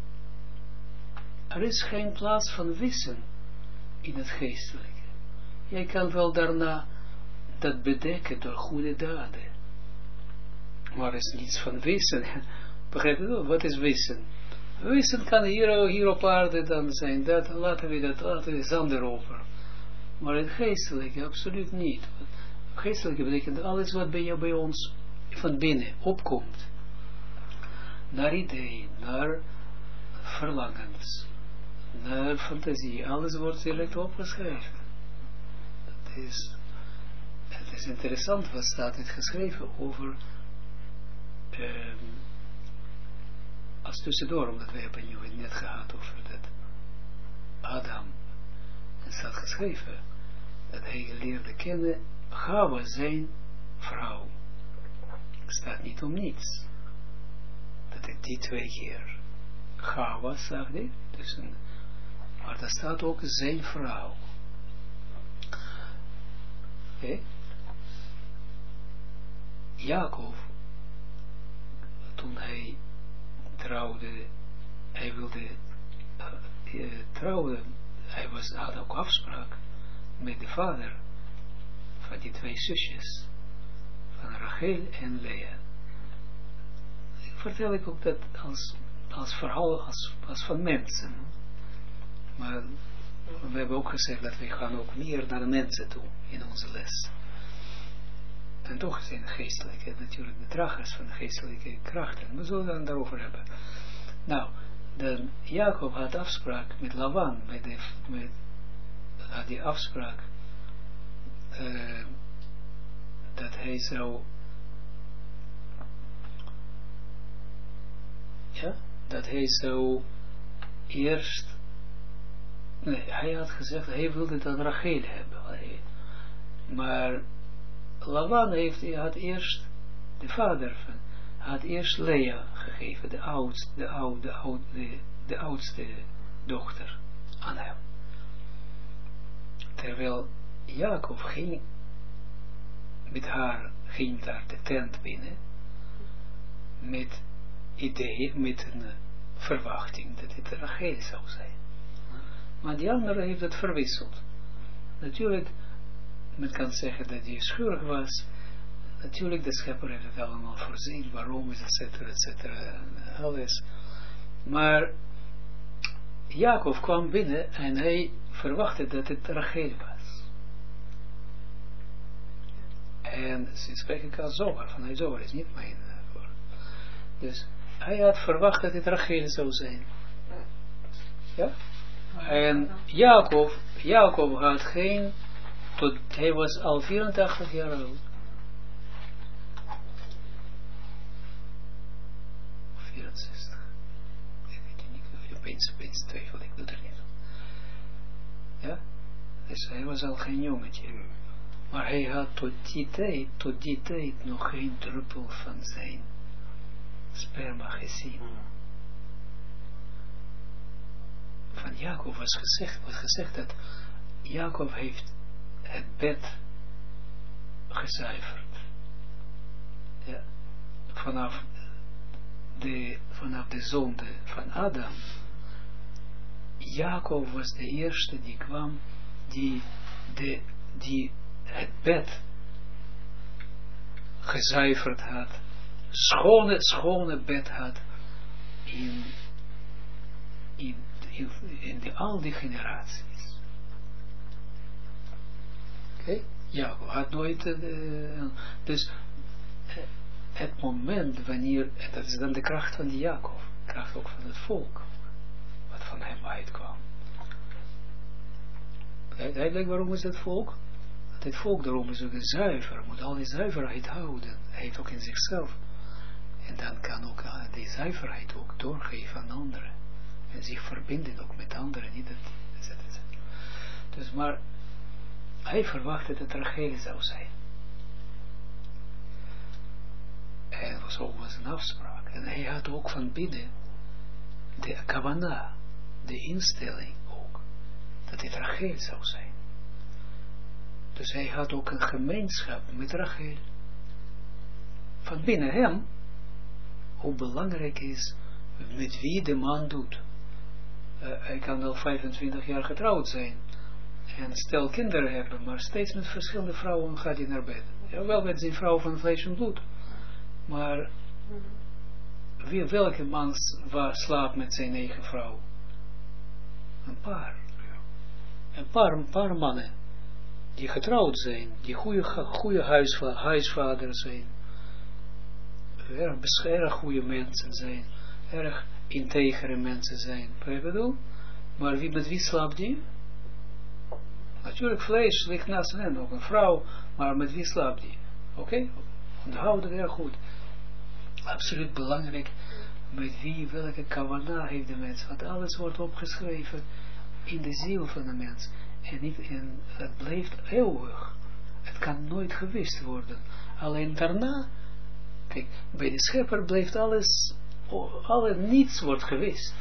Er is geen plaats van wissen in het geestelijke. Jij kan wel daarna dat bedekken door goede daden. Maar er is niets van wissen. Begrijp je wel? Wat is wissen? Wissen kan hier op aarde dan zijn. Laten we zand erover. Maar het geestelijke absoluut niet. Het geestelijke betekent alles wat bij ons van binnen opkomt. Naar ideeën, naar verlangens, naar fantasie. Alles wordt direct opgeschreven. Het is interessant wat staat het geschreven over als tussendoor, omdat wij hebben het net gehad over dat Adam. Het staat geschreven dat hij leerde kennen Chava zijn vrouw. Het staat niet om niets. Dat het die 2 keer Chava zag dit. Dus maar daar staat ook zijn vrouw. Okay. Jacob, toen hij trouwde, hij wilde trouwen, had ook afspraak met de vader van die 2 zusjes, van Rachel en Lea. Vertel ik ook dat als verhaal, als van mensen. Maar we hebben ook gezegd dat we gaan ook meer naar de mensen toe in onze les. En toch zijn geestelijke, natuurlijk de dragers van de geestelijke krachten. We zullen het daarover hebben. Nou, dan Jacob had afspraak met Laban, had die afspraak dat hij zou, eerst, nee, hij had gezegd, hij wilde dan Rachel hebben. Maar Laban had eerst, de vader van, had eerst Lea gegeven, de oudste dochter aan hem. Terwijl Jacob ging daar de tent binnen, met met een verwachting dat het Rachel zou zijn. Maar die andere heeft het verwisseld. Natuurlijk, men kan zeggen dat hij schuldig was. Natuurlijk, de schepper heeft het allemaal voorzien, waarom is et cetera, alles. Maar Jacob kwam binnen en hij verwachtte dat het Rachel was. En ze spreken al zomaar, van hij zomaar is niet mijn woord. Dus hij had verwacht dat het Rachel zou zijn. Ja? En Jacob had geen, hij was al 84 jaar oud. 64. Ik weet niet, opeens twijfel, ik doe er niet. Ja? Dus hij was al geen jongetje. Maar hij had tot die tijd nog geen druppel van zijn sperma gezien. Van Jacob wordt gezegd dat Jacob heeft het bed gezuiverd. Ja. Vanaf de zonde van Adam. Jacob was de eerste die kwam, die het bed gezuiverd had, schone bed had in al die generaties. Oké? Jacob had nooit, dus het moment wanneer, dat is dan de kracht van die Jacob, kracht ook van het volk, wat van hem uitkwam. Duidelijk waarom is het volk? Het volk daarom is ook een zuiver, moet al die zuiverheid houden, hij heeft ook in zichzelf. En dan kan ook die zuiverheid ook doorgeven aan anderen. En zich verbinden ook met anderen, niet dat, etc. Dus maar, hij verwachtte dat het Rachel zou zijn. En zo was een afspraak. En hij had ook van binnen de kavana, de instelling ook, dat het Rachel zou zijn. Dus hij had ook een gemeenschap met Rachel. Van binnen hem, hoe belangrijk is met wie de man doet. Hij kan wel 25 jaar getrouwd zijn. En stel kinderen hebben, maar steeds met verschillende vrouwen gaat hij naar bed. Ja, wel met zijn vrouw van vlees en bloed. Maar welke man slaapt met zijn eigen vrouw? Een paar. Een paar mannen. Die getrouwd zijn. Die goede huisvader zijn. Erg goede mensen zijn. Erg integere mensen zijn. Bedoel? Maar met wie slaapt die? Natuurlijk vlees ligt naast hen, ook een vrouw, maar met wie slaapt die? Oké? Onthoud het erg goed. Absoluut belangrijk, met wie, welke kavana heeft de mens, want alles wordt opgeschreven in de ziel van de mens. En het blijft eeuwig. Het kan nooit gewist worden. Alleen daarna, kijk, bij de schepper blijft alles, niets wordt gewist.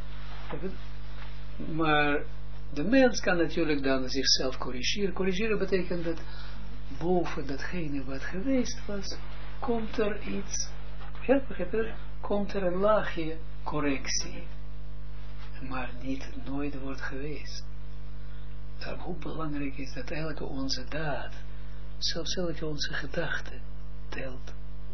Maar de mens kan natuurlijk dan zichzelf corrigeren. Corrigeren betekent dat boven datgene wat geweest was, komt er iets, ja, begrijp je? Komt er een laagje correctie. Maar niet nooit wordt geweest. Daarom hoe belangrijk is dat elke onze daad, zelfs elke onze gedachte, telt.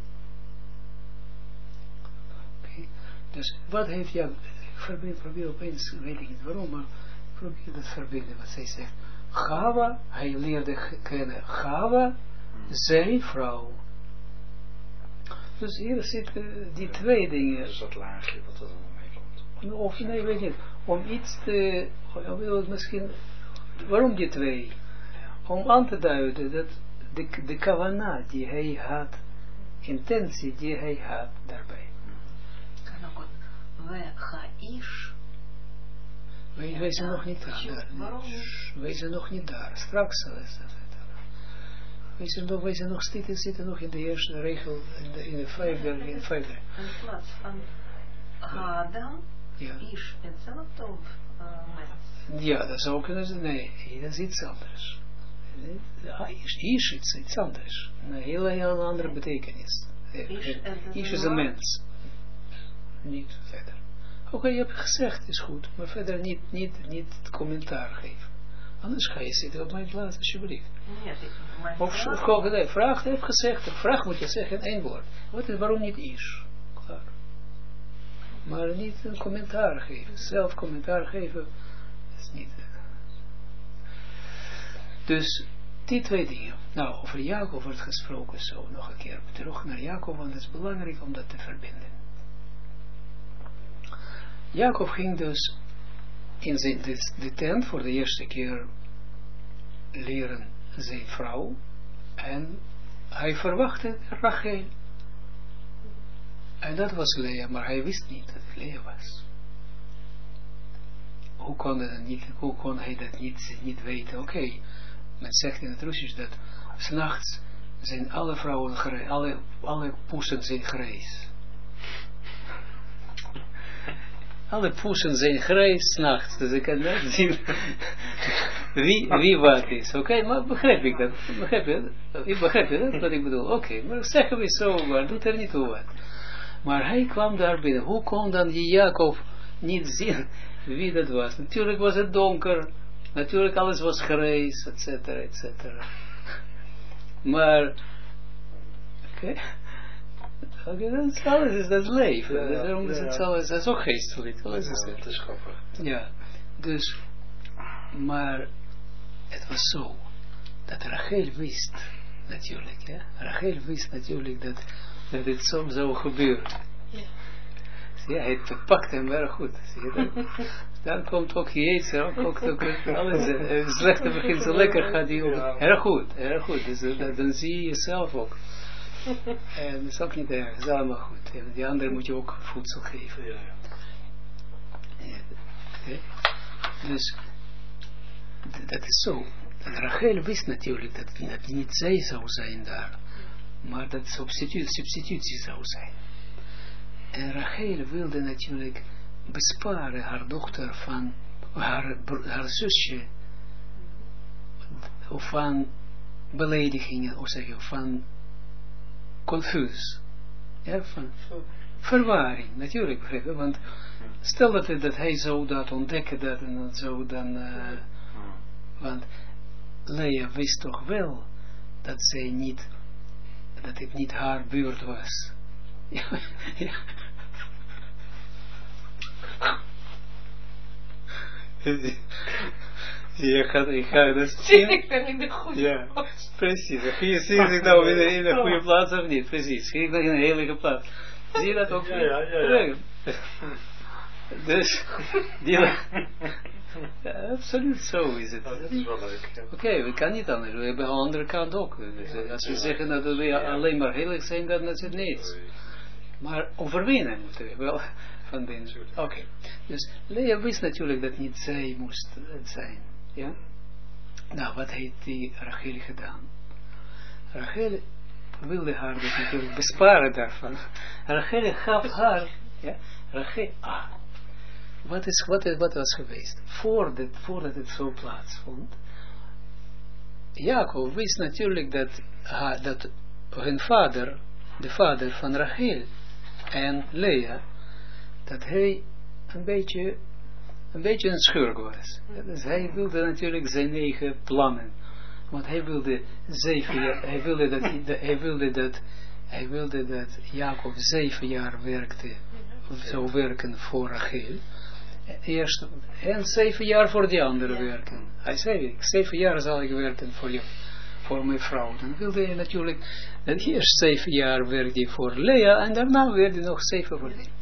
Okay. Dus wat heeft jou, ik probeer opeens, weet ik niet waarom, maar probeer dat verbinden wat zij zegt. Chava, hij leerde kennen Chava, zijn vrouw. Dus hier zitten die twee dingen. Dat is dat laagje wat er dan mee komt. Of nee, weet niet. Om iets te, misschien, waarom die twee? Om aan te duiden dat de kavana die hij had, intentie die hij had daarbij. Kan ook we Haish. Wij zijn nog niet daar. Waarom niet? Wij zijn nog niet daar. Straks zal het. Wij zijn nog zitten nog in de eerste regel, in de vijfde. In plaats van Adam, ja. Ish, hetzelfde of mens? Ja, dat zou kunnen zijn. Nee, dat is iets anders. Ish is iets anders. Een heel andere betekenis. Ish is een mens. Niet verder. Oké, je hebt gezegd, is goed, maar verder niet commentaar geven. Anders ga je zitten op mijn plaats, alsjeblieft. Ja, Of vraag, heb gezegd, vraag moet je zeggen in één woord. Waarom niet is? Klaar. Maar niet een commentaar geven. Zelf commentaar geven, is niet. Dus, die twee dingen. Nou, over Jacob wordt gesproken zo, nog een keer terug naar Jacob, want het is belangrijk om dat te verbinden. Jacob ging dus in de tent voor de eerste keer leren zijn vrouw en hij verwachtte Rachel. En dat was Lea, maar hij wist niet dat het Lea was. Hoe kon hij dat niet weten? Oké, men zegt in het Russisch dat 's nachts zijn alle vrouwen grijs, alle poesen zijn grijs. Alle poesen zijn grijs 's nachts, dus ik kan net zien wie wat is. Oké, maar begrijp ik dat? Begrijp je dat wat ik bedoel? Oké, maar zeggen we zo, maar doet er niet toe wat. Maar hij kwam daar binnen. Hoe kon dan die Jacob niet zien wie dat was? Natuurlijk was het donker. Natuurlijk alles was grijs, et cetera, et cetera. Maar, oké, dat is leven. Daarom is het alles, dat is ook geestelijk. Alles is het. Het is grappig. Ja, dus, maar het was zo, dat Rachel wist, natuurlijk, ja. Rachel wist natuurlijk dat het zo zou gebeuren. Ja. Zie je, hij pakt hem erg goed. Zie je dat? Dan komt ook Jezus, ook alles, slechte begint zo lekker, gaat hij ook, erg goed, dus dan zie je jezelf ook. En dat is ook niet erg, dat is allemaal goed. En die andere moet je ook voedsel geven. Ja. Okay. Dus, dat is zo. En Rachel wist natuurlijk dat niet zij zou zijn daar, maar dat substitutie zou zijn. En Rachel wilde natuurlijk besparen haar dochter van haar zusje of van beledigingen, of zeg je, van confuus. Ja, van verwarring, natuurlijk, begrijp je, want stel dat hij zou dat ontdekken, dat en dat zou dan, want Lea wist toch wel dat zij niet, dat het niet haar beurt was. Ja, ja. Ik ga dat zien. Ik ben in de goede plaats. Precies. Zie ik nou in de goede plaats of niet? Precies. Zie ik dat in een heilige plaats. Zie je dat ook? Ja. Dus, absoluut zo is het. Dat is wel leuk. Ja. Oké, we kan niet anders. We hebben aan de andere kant ook. Dus, als we zeggen dat we alleen maar heilig zijn, dan is het niets. Maar overwinnen moeten we wel. Oké. Dus Lea wist natuurlijk dat niet zij moest zijn. Ja? Nou, wat heeft die Rachel gedaan? Rachel wilde haar dus natuurlijk besparen daarvan. Rachel gaf haar, ja, Rachel, wat was geweest? Voordat het zo plaatsvond, Jacob wist natuurlijk dat hun vader, de vader van Rachel en Lea, dat hij een beetje een schurk was. Ja, dus hij wilde natuurlijk zijn eigen plannen. Want hij wilde 7 jaar, hij wilde dat Jacob 7 jaar werkte, zou werken voor Rachel. Eerst, en 7 jaar voor die andere werken. Hij zei, 7 jaar zal ik werken voor jou, voor mijn vrouw. Dan wilde hij natuurlijk, dat eerst 7 jaar werkte hij voor Lea, en daarna werkte hij nog 7 voor die.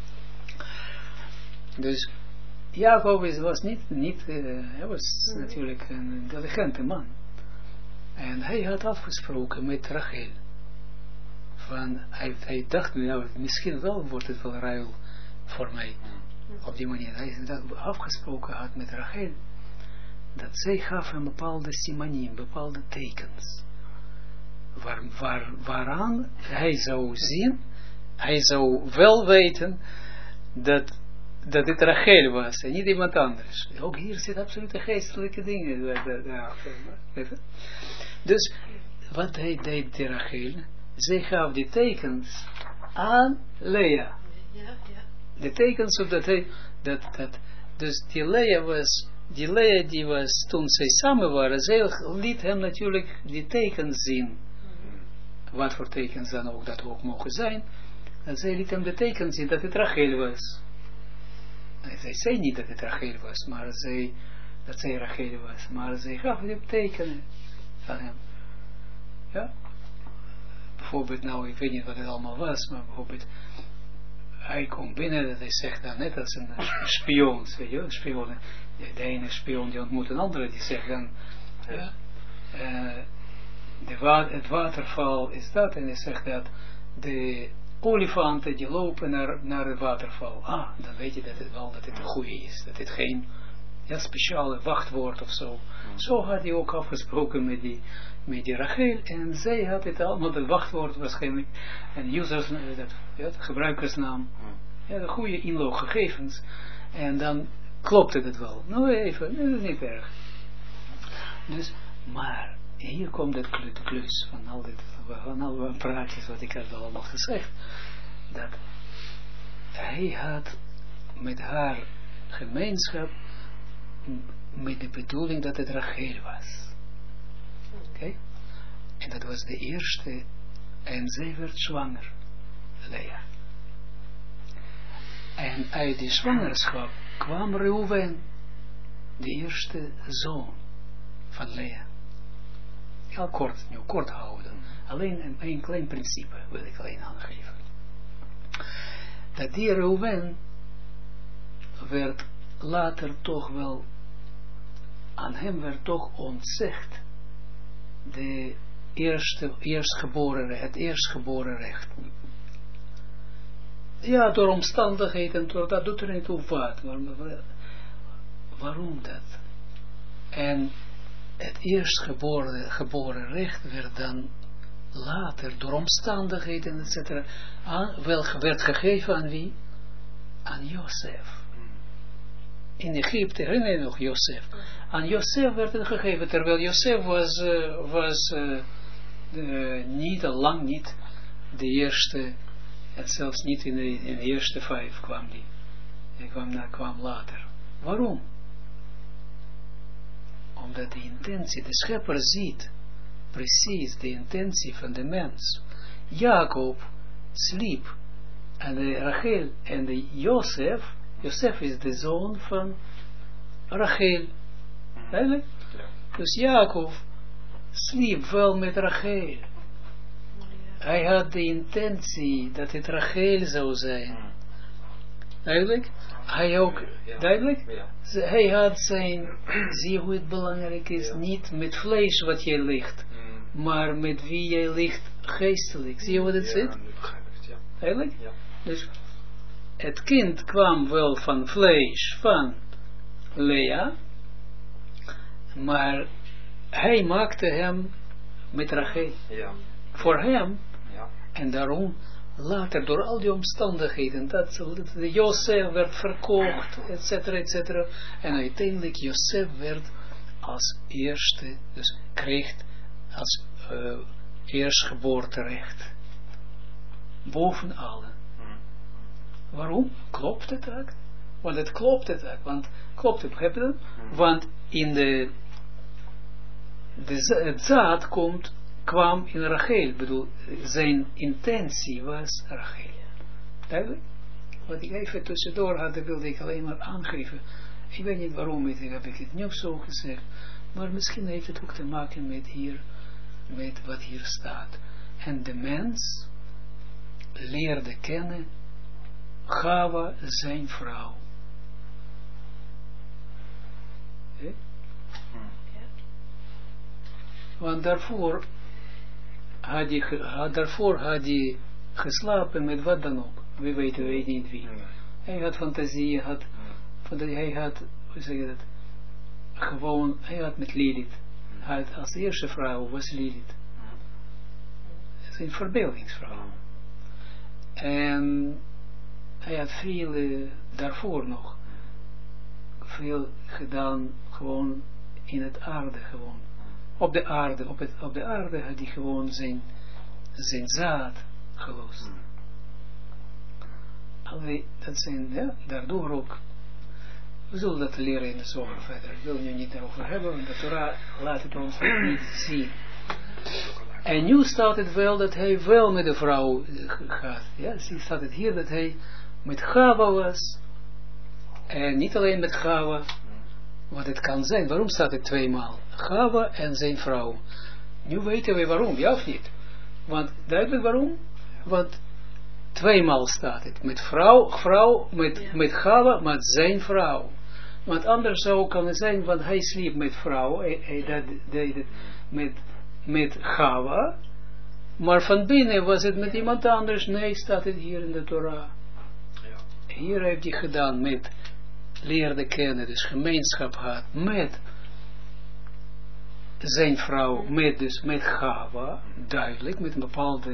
Dus Jacob was hij was natuurlijk een intelligente man. En hij had afgesproken met Rachel. Hij dacht, nou, misschien wel wordt het wel ruil voor mij. Op die manier. Hij had afgesproken had met Rachel. Dat zij gaf hem bepaalde simanim, bepaalde tekens. Waaraan hij zou zien, hij zou wel weten dat het Rachel was en niet iemand anders. Ook hier zitten absolute geestelijke dingen daarachter. Dus wat hij deed de Rachel, zij gaf die tekens aan Lea. De tekens zodat dus die Lea was die Lea, die was, toen zij samen waren, zij liet hem natuurlijk die tekens zien. Wat voor tekens dan ook dat ook mogen zijn. En zij liet hem de tekens zien dat het Rachel was. En zij zei niet dat het Rachel was, maar dat zij Rachel was. Maar zij gaf hem tekenen van hem. Ja. Bijvoorbeeld, nou, ik weet niet wat het allemaal was, maar bijvoorbeeld, hij komt binnen, dat hij zegt dan net als een spion, weet je, een spion. De ene spion die ontmoet een andere, die zegt dan, ja, het waterval is dat, en hij zegt dat de olifanten die lopen naar het waterval. Dan weet je dat het een goede is, dat het geen speciale wachtwoord of zo. Zo had hij ook afgesproken met die Rachel, en zij had het allemaal, het wachtwoord waarschijnlijk, en de gebruikersnaam, de goede inloggegevens, en dan klopte het wel. Nou even, dat is niet erg. Dus, maar, hier komt het klus van al die praatjes wat ik had allemaal gezegd, dat hij had met haar gemeenschap met de bedoeling dat het Rachel was. Oké? En dat was de eerste, en zij werd zwanger, Lea. En uit die zwangerschap kwam Reuven, de eerste zoon van Lea. Ik ga kort houden. Alleen een klein principe wil ik alleen aangeven. Dat die Reuven werd later toch wel, aan hem werd toch ontzegd het eerstgeboren recht. Ja, door omstandigheden, dat doet er niet toe wat. Waarom dat? En het eerstgeboren recht werd dan later door omstandigheden, etc. werd gegeven aan wie? Aan Jozef. In Egypte, herinner je nog Jozef? Aan Jozef werd het gegeven, terwijl Jozef was lang niet de eerste, en zelfs niet in de eerste 5 kwam die. Hij kwam later. Waarom? Omdat de intentie, de schepper ziet precies de intentie van de mens. Jacob sliep en de Rachel en de Jozef is de zoon van Rachel. Eigenlijk? Ja. Dus Jacob sliep wel met Rachel. Hij had de intentie dat het Rachel zou zijn. Duidelijk? Hij ook, duidelijk? Ja. Hij had zijn, zie je hoe het belangrijk is, niet met vlees wat jij ligt, maar met wie jij ligt geestelijk. Zie je wat het zit? Duidelijk? Ja. Dus het kind kwam wel van vlees van Lea, maar hij maakte hem met Rachel. Ja. Voor hem. Ja. En daarom later door al die omstandigheden, dat de Jozef werd verkocht, etc. En uiteindelijk Jozef werd als eerste, dus kreeg als eerstgeboorterecht. Boven allen. Waarom? Klopt het ook? Want het klopt het ook. Want begrijp je dat? Want in het zaad kwam in Rachel. Ik bedoel, zijn intentie was Rachel. Duidelijk? Wat ik even tussendoor had, wilde ik alleen maar aangeven. Ik weet niet waarom heb ik het nu zo gezegd. Maar misschien heeft het ook te maken met wat hier staat. En de mens leerde kennen Chava zijn vrouw. Want daarvoor had hij geslapen met wat dan ook. We weten niet wie. Hij had fantasie, hij had, hoe zeg je dat, gewoon, hij had met Lilith. Hij had als eerste vrouw was Lilith. Dat is een verbeeldingsvrouw. En hij had veel daarvoor nog. Veel gedaan, gewoon in het aarde gewoon. Op de aarde had hij gewoon zijn zaad gelost. Dat zijn, ja, daardoor ook We zullen dat leren in de zomer verder. Ik wil nu niet daarover hebben, want de Torah laat het ons niet zien. En nu staat het wel dat hij wel met de vrouw gaat. Ja, staat het hier dat hij met Chava was. En niet alleen met Chava, wat het kan zijn. Waarom staat het tweemaal? Chava en zijn vrouw. Nu weten we waarom, ja of niet? Want, duidelijk waarom? Want tweemaal staat het. Met vrouw met Chava, met zijn vrouw. Want anders zou kunnen zijn, want hij sliep met vrouw, hij deed het met Chava, maar van binnen was het met iemand anders. Nee, staat het hier in de Torah. Ja. Hier heeft hij gedaan met leerde kennen, dus gemeenschap had met zijn vrouw, met Chava, duidelijk, met een bepaalde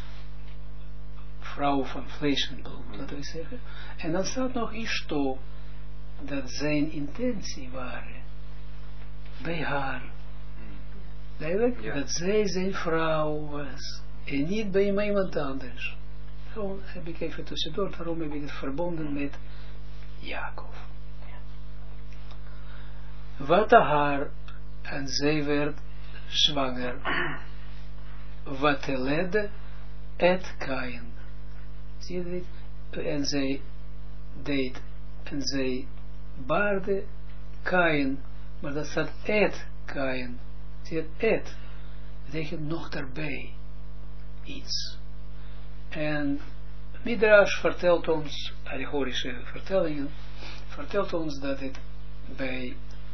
vrouw van vlees en bloed, laten we zeggen. En dan staat nog Ishto, dat zijn intentie waren bij haar. Duidelijk? Ja. Dat zij zijn vrouw was. En niet bij iemand anders. Gewoon heb ik even tussendoor, waarom heb ik het verbonden met Jacob. Wat haar, en zij werd zwanger. Wat ledde et Kain. Zie je dit? En zij deed, en zij baarde Kain, maar dat staat et Kain. Zie je, et, betekent nog daarbij iets. En Midrash vertelt ons, allegorische vertellingen, vertelt ons dat het bij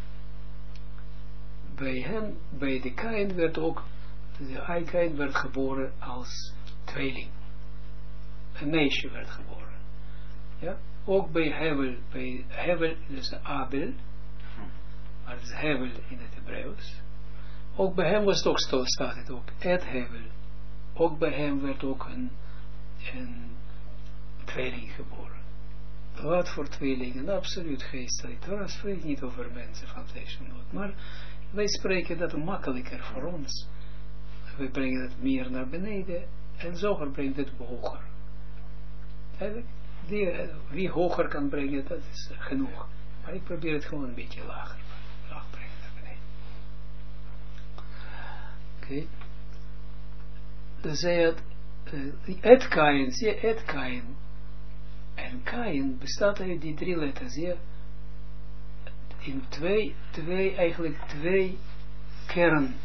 hem, bij de Kain werd ook, de Kain werd geboren als tweeling. Een meisje werd geboren. Ja? Ook bij Hevel, dus Abel, maar het is Hevel in het Hebreeuws. Ook bij hem was het ook staat het ook, et Hevel. Ook bij hem werd ook een tweeling geboren. Wat voor tweelingen? Absoluut geestelijk. Torah spreekt niet over mensen van vlees en bloed. Maar wij spreken dat makkelijker voor ons. We brengen het meer naar beneden en Zoger brengt het hoger. Eigenlijk, wie hoger kan brengen, dat is genoeg. Maar ik probeer het gewoon een beetje laag brengen naar beneden. Oké. Dus zij had et Kain, zie je, et Kain. En Kain bestaat uit die 3 letters, zie je. In eigenlijk twee kern,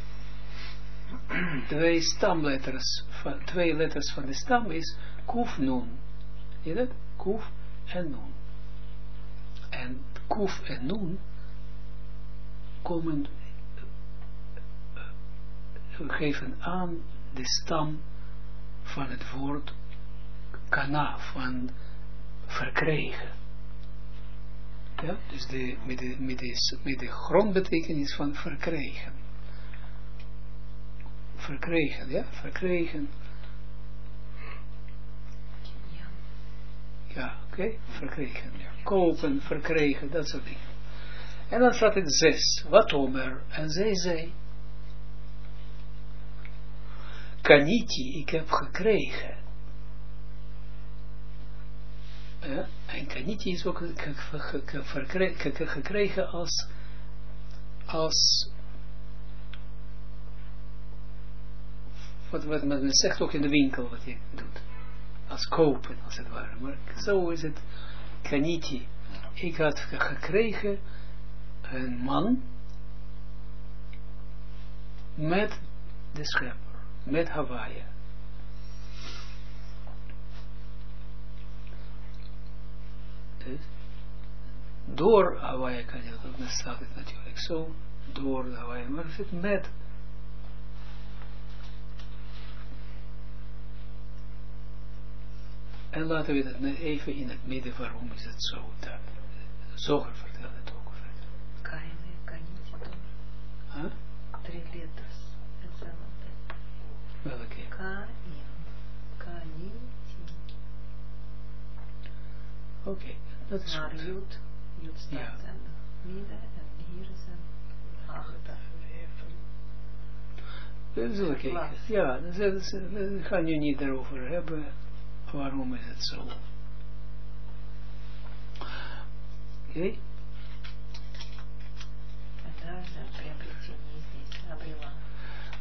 2 stamletters, 2 letters van de stam is Kuf Nun. Zie je dat? Kuf en Nun. En Kuf en Nun geven aan de stam van het woord kana, van verkregen. Ja, dus met de grondbetekenis van verkregen. Verkregen, ja, verkregen. Ja, oké, verkregen. Kopen, verkregen, dat soort dingen. En dan staat het 6. Wat omer, en zij zei, kaniti, ik heb gekregen. Ja, en kaniti is ook gekregen als wat men zegt ook in de winkel wat je doet. Als kopen, als het ware. Maar zo is het kaniti. Ik had gekregen een man met de schepper, met Hawaii. Dus door Hawaii kan je dat ook, dan staat het natuurlijk zo, door Hawaii, maar het met. En laten we dat even in het midden, waarom is het zo? Dat Zoger vertelt het ook. Kain, kaniti doen. Huh? 3 letters. Hetzelfde. Welke? Kain, kaniti. Oké, dat is maar goed. Jud staat aan het midden en hier is een achter. We zullen kijken. Ja, we gaan nu niet daarover hebben. Waarom is het zo? Oké.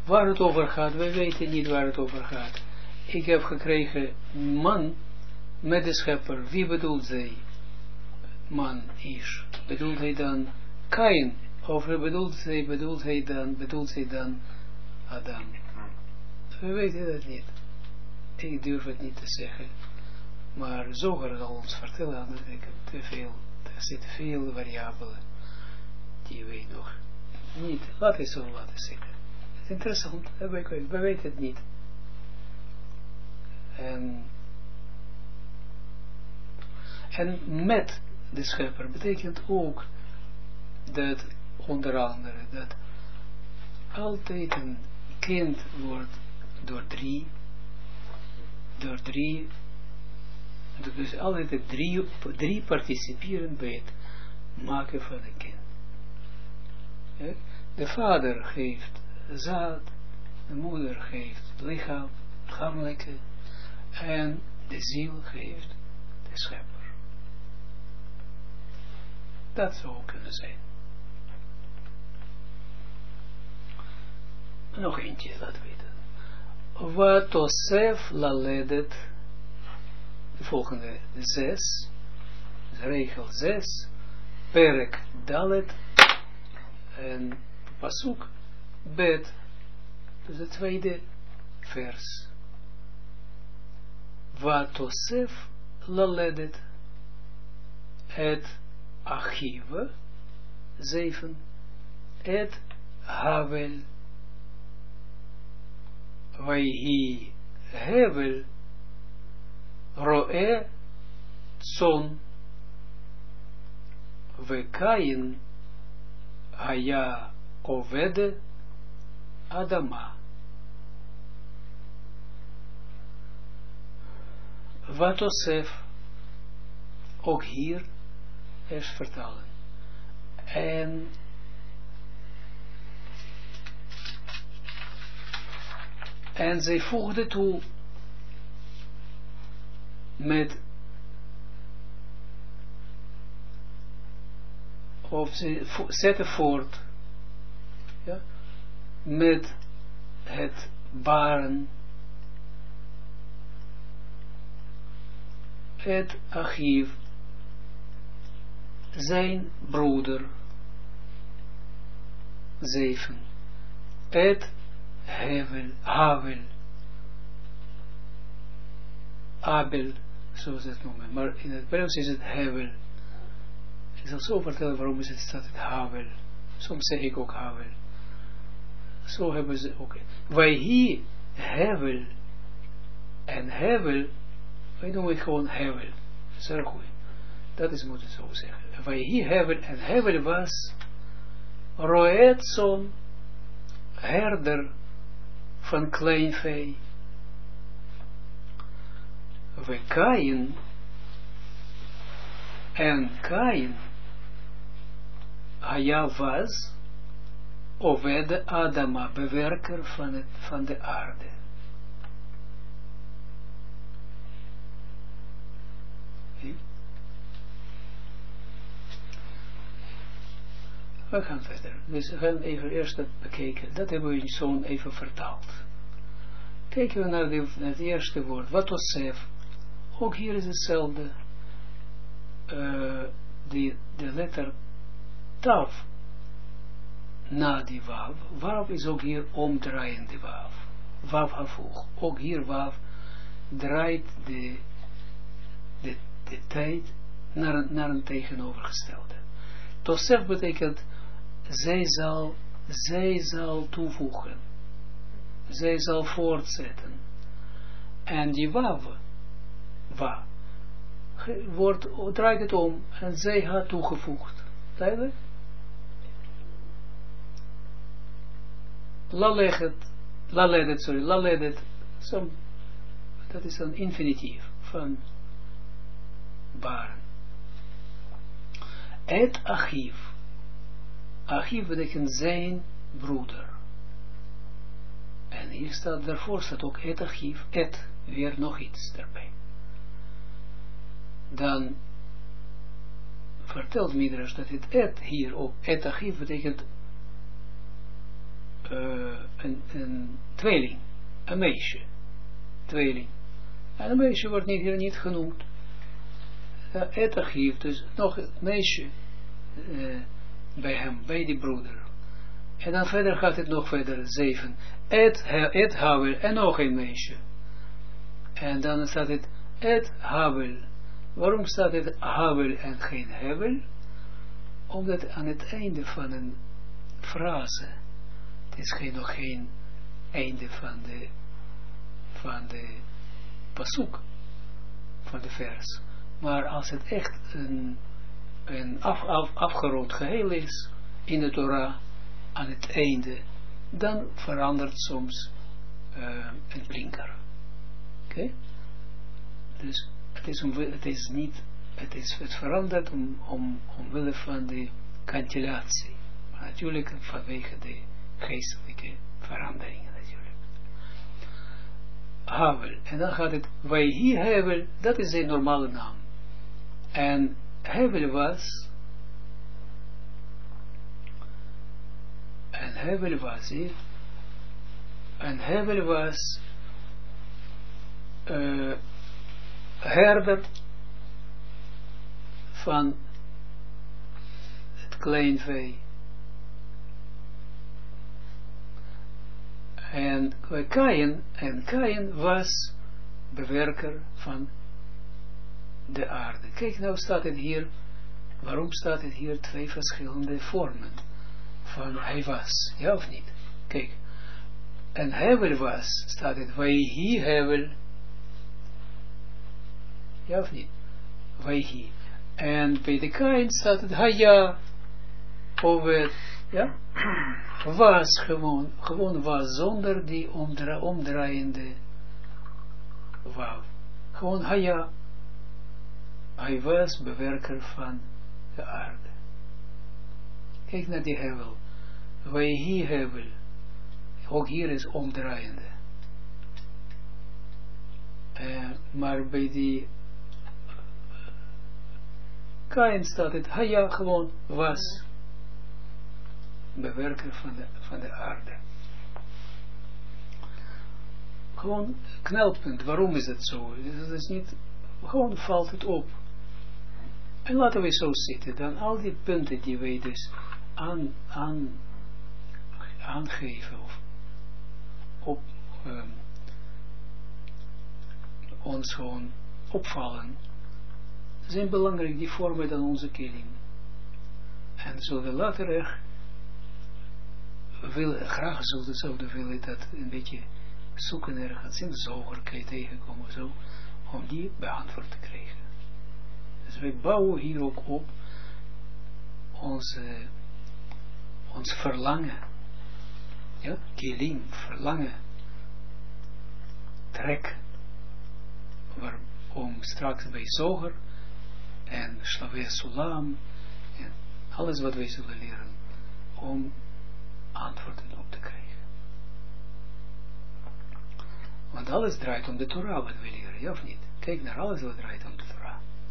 waar het over gaat, wij weten niet waar het over gaat. Ik heb gekregen man met de schepper. Wie bedoelt zij? Man is. Bedoelt hij dan Kain? Of bedoelt hij dan Adam? We weten dat niet. Ik durf het niet te zeggen. Maar Zoger zal ons vertellen dat er zitten veel variabelen die weet nog niet. Laat het zo laten zeggen. Het is interessant, we weten het niet. En met de schepper betekent ook dat onder andere dat altijd een kind wordt door drie, dus altijd de drie participeren bij het maken van een kind. Ja? De vader geeft zaad, de moeder geeft lichaam, lichamelijke, en de ziel geeft de schepper. Dat zou kunnen zijn. Nog eentje, laten we weten. Wat Tosef laledet, de volgende 6, regel 6, perek dalet, en pasuk bet, dus het tweede vers. Wat Tosef laledet, het Achive, 7, et Havel, Vaihi Hevel, Roe Tson, Vekain, Haya Ovede, Adama. Watosef, ook hier is vertalen. En zij voegde toe met, of ze zette voort, ja, met het baren, het Achiv, zijn broeder, 7, het Havel, Abel, zoals ze het noemen, maar in het Hebreeuws is het Havel. Ik zal zo vertellen waarom is het staat het Havel. Soms zeg ik ook Havel. Zo hebben ze ook. Wij hier Havel en Havel, wij noemen het gewoon Havel. Zeer goed. Dat is moet het zo zeggen. Wij hier Havel en Havel was Roetson, herder van kleinvee. We Kain en Kain Haya was Ovede Adama, bewerker van de aarde. We gaan verder. Dus we gaan even eerst dat bekijken. Dat hebben we zo even vertaald. Kijken we naar het eerste woord. Wat was Sef? Ook hier is hetzelfde. De letter Tav na die Wav. Wav is ook hier omdraaiende Wav. Wav hafuch. Ook hier Wav draait de tijd naar een tegenovergestelde. Tosef betekent zij zal toevoegen. Zij zal voortzetten. En die Wav draait het om en zij had toegevoegd. Duidelijk? Laledet, dat is een infinitief van baren. Et Achiv. Achiv betekent zijn broeder. En hier staat, daarvoor staat ook et Achiv, et, weer nog iets daarbij. Dan vertelt Midrash dat het et hier ook, et Achiv betekent een tweeling, een meisje, tweeling. En een meisje wordt hier niet genoemd. Het archief, dus nog een meisje bij hem, bij die broeder. En dan verder gaat het nog verder, 7. Het Havel, en nog een meisje. En dan staat het het Havel. Waarom staat het Havel en geen Hevel? Omdat aan het einde van een frase, het is nog geen einde van de pasuk, van de vers. Maar als het echt een afgerond geheel is in de Torah, aan het einde, dan verandert soms een blinker. Oké? Dus het verandert omwille van de kantillatie. Maar natuurlijk vanwege de geestelijke veranderingen natuurlijk. Havel. En dan gaat het, Vayhi Hevel, dat is zijn normale naam. En Hevel was, herder van het kleinvee. En Kain was bewerker van de aarde. Kijk, nou staat het hier, waarom staat het hier 2 verschillende vormen van hij was, ja of niet? Kijk, en Hevel was, staat het, Vayhi Hevel, ja of niet? Vayhi. En bij de Kain staat het Haya, over, ja? Was gewoon was zonder die omdraaiende wauw. Gewoon Haya. Hij was bewerker van de aarde. Kijk naar die Hevel. Vayhi Hevel. Ook hier is omdraaiende. Maar bij die Kain staat het Haya, gewoon was bewerker van de aarde. Gewoon knelpunt. Waarom is het zo? Dat is niet, gewoon valt het op. En laten we zo zitten. Dan al die punten die wij dus aangeven of ons gewoon opvallen, zijn belangrijk, die vormen dan onze keling. En zullen we later graag zouden willen dat een beetje zoeken ergens in de zoger kan je tegenkomen zo, om die beantwoord te krijgen. Dus wij bouwen hier ook op ons verlangen, ja, kelim, verlangen, trek, om straks bij zoger en Slavia Sulam en alles wat wij zullen leren, om antwoorden op te krijgen. Want alles draait om de Torah wat we leren, ja of niet? Kijk naar alles wat draait om de Torah.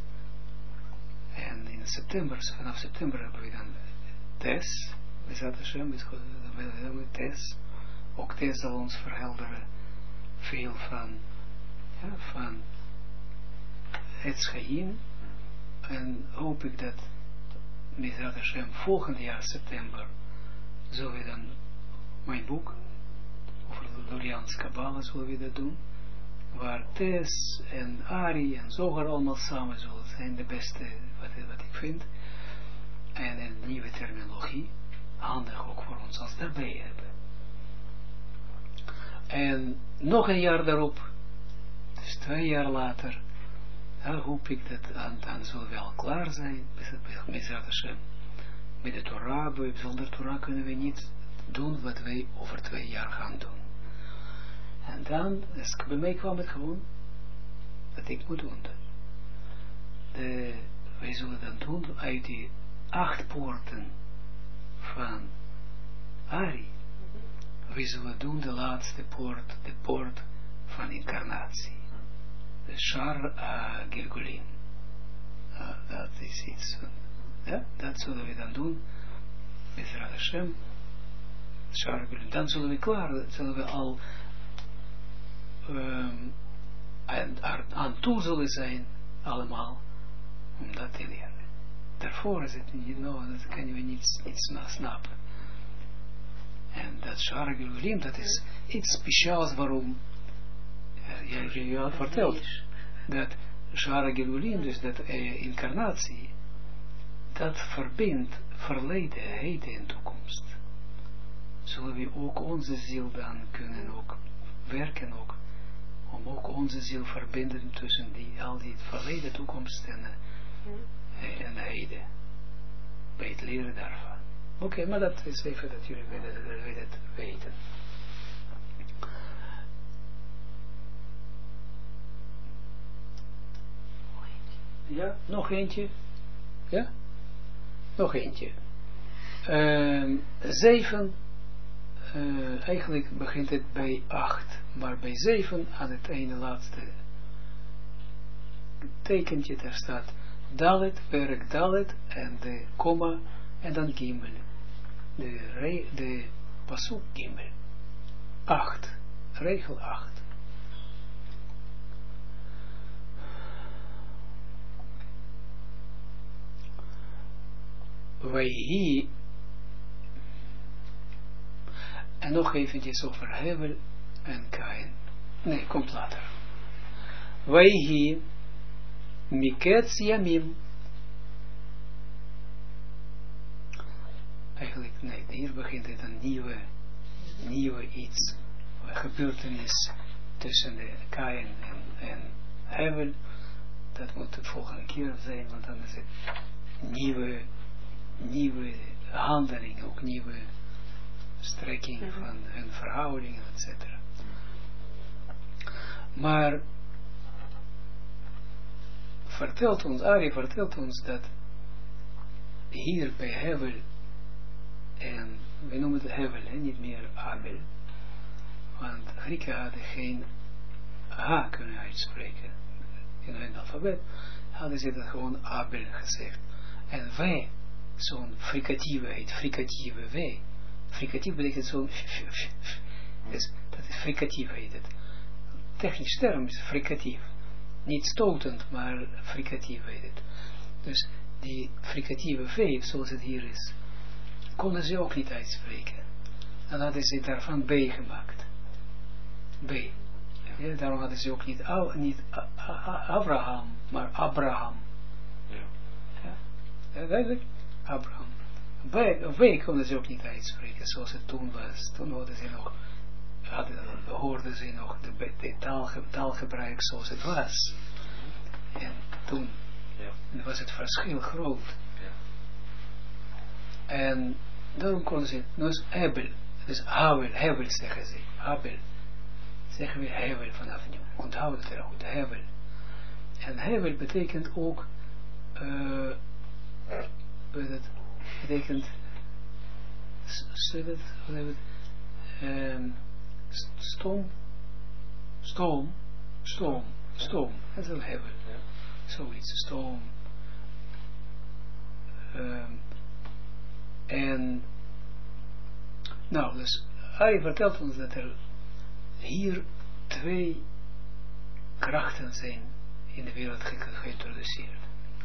En in september, vanaf september hebben we dan Tes, Bezat Hashem, Tes. Ook Tes zal ons verhelderen veel van het Schaïm. En hoop ik dat Bezat Hashem volgend jaar september zullen we dan mijn boek over de Lurians Kabbalah zullen we dat doen, waar Tes en Ari en Zogar allemaal samen zullen zijn, de beste wat ik vind, en een nieuwe terminologie, handig ook voor ons als daarbij hebben. En nog een jaar daarop, dus 2 jaar later, dan hoop ik dat dan zullen we al klaar zijn met Hashem. Met de Torah, zonder Torah kunnen we niet doen wat wij over 2 jaar gaan doen. En dan, bij mij kwam het gewoon, dat ik moet doen. Wij zullen dan doen uit die 8 poorten van Ari. Wij zullen doen de laatste poort, de poort van incarnatie. De Shar Gilgulin. Dat is iets van, ja, dat zullen we dan doen. Bezrat Hashem. Dan zullen we klaar, zullen we al aan toe zullen zijn, allemaal, om dat te leren. Daarvoor is het niet nodig, dat kan je niet snappen. En dat Shara Gilulim, dat is iets speciaals waarom, je had verteld, dat Shara Gilulim, dus dat incarnatie, dat verbindt verleden, heden en toekomst. Zullen we ook onze ziel dan kunnen ook werken ook, om ook onze ziel verbinden tussen al die verleden, toekomst en heden. Bij het leren daarvan. Oké, maar dat is even dat jullie het weten. Ja, nog eentje. Ja? Nog eentje. 7. Eigenlijk begint het bij 8. Maar bij 7 aan het ene laatste tekentje, daar staat Dalet, werk Dalet en de komma en dan Gimel. De pasuk Gimel. 8. Regel 8. Wij en nog eventjes over Hevel en Kain. Nee, komt later. Wij Miketz Yamim. Eigenlijk, nee, hier begint het een nieuwe iets. Een gebeurtenis tussen de Kain en Hevel. Dat moet de volgende keer zijn, want dan is het nieuwe handeling, ook nieuwe strekking van hun verhoudingen, etc. Maar Ari vertelt ons dat hier bij Hevel, en we noemen het Hevel, niet meer Abel, want Grieken hadden geen H kunnen uitspreken in hun alfabet, hadden ze dat gewoon Abel gezegd. En wij, zo'n fricatieve heet, fricatieve wij. Fricatief betekent zo'n dus dat is fricatief heet het. Technisch term is fricatief. Niet stotend, maar fricatief heet het. Dus die fricatieve V, zoals het hier is, konden ze ook niet uitspreken. En hadden ze daarvan B gemaakt. B. Ja, daarom hadden ze ook niet Abraham, maar Abraham. Ja, duidelijk? Abraham. B konden ze ook niet uitspreken, zoals het toen was. Toen hoorden ze nog de taalgebruik zoals het was. En toen was het verschil groot. En daarom konden ze, dus Abel, dus Hevel zeggen ze, Abel. Zeggen we Hevel vanaf nu. Onthoud het er goed, Hevel. En Hevel betekent ook, betekent stoom, dat is wel Hevel. Zoiets, stoom. En nou, dus Ari vertelt ons dat er hier 2 krachten zijn in de wereld geïntroduceerd.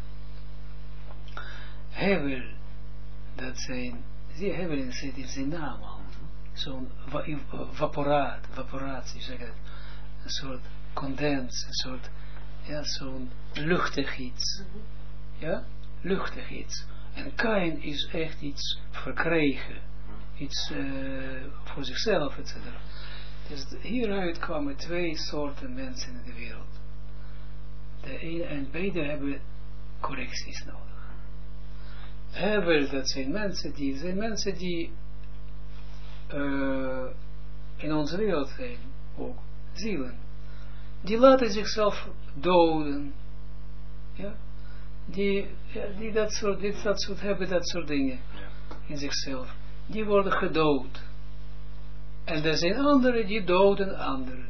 Hevel, dat zijn, zie Hevel zit in zijn naam al, zo'n vaporatie, zeg het, een soort condens, een soort, ja, zo'n luchtig iets, ja, luchtig iets. En Kain is echt iets verkregen, iets voor zichzelf, etc. Dus hieruit kwamen 2 soorten mensen in de wereld. De ene en beide hebben correcties nodig. Hevel, dat zijn mensen die in onze wereld zijn, ook zielen. Die laten zichzelf doden. Ja? Die dat soort hebben, dat soort dingen in zichzelf. Die worden gedood. En er zijn anderen die doden anderen.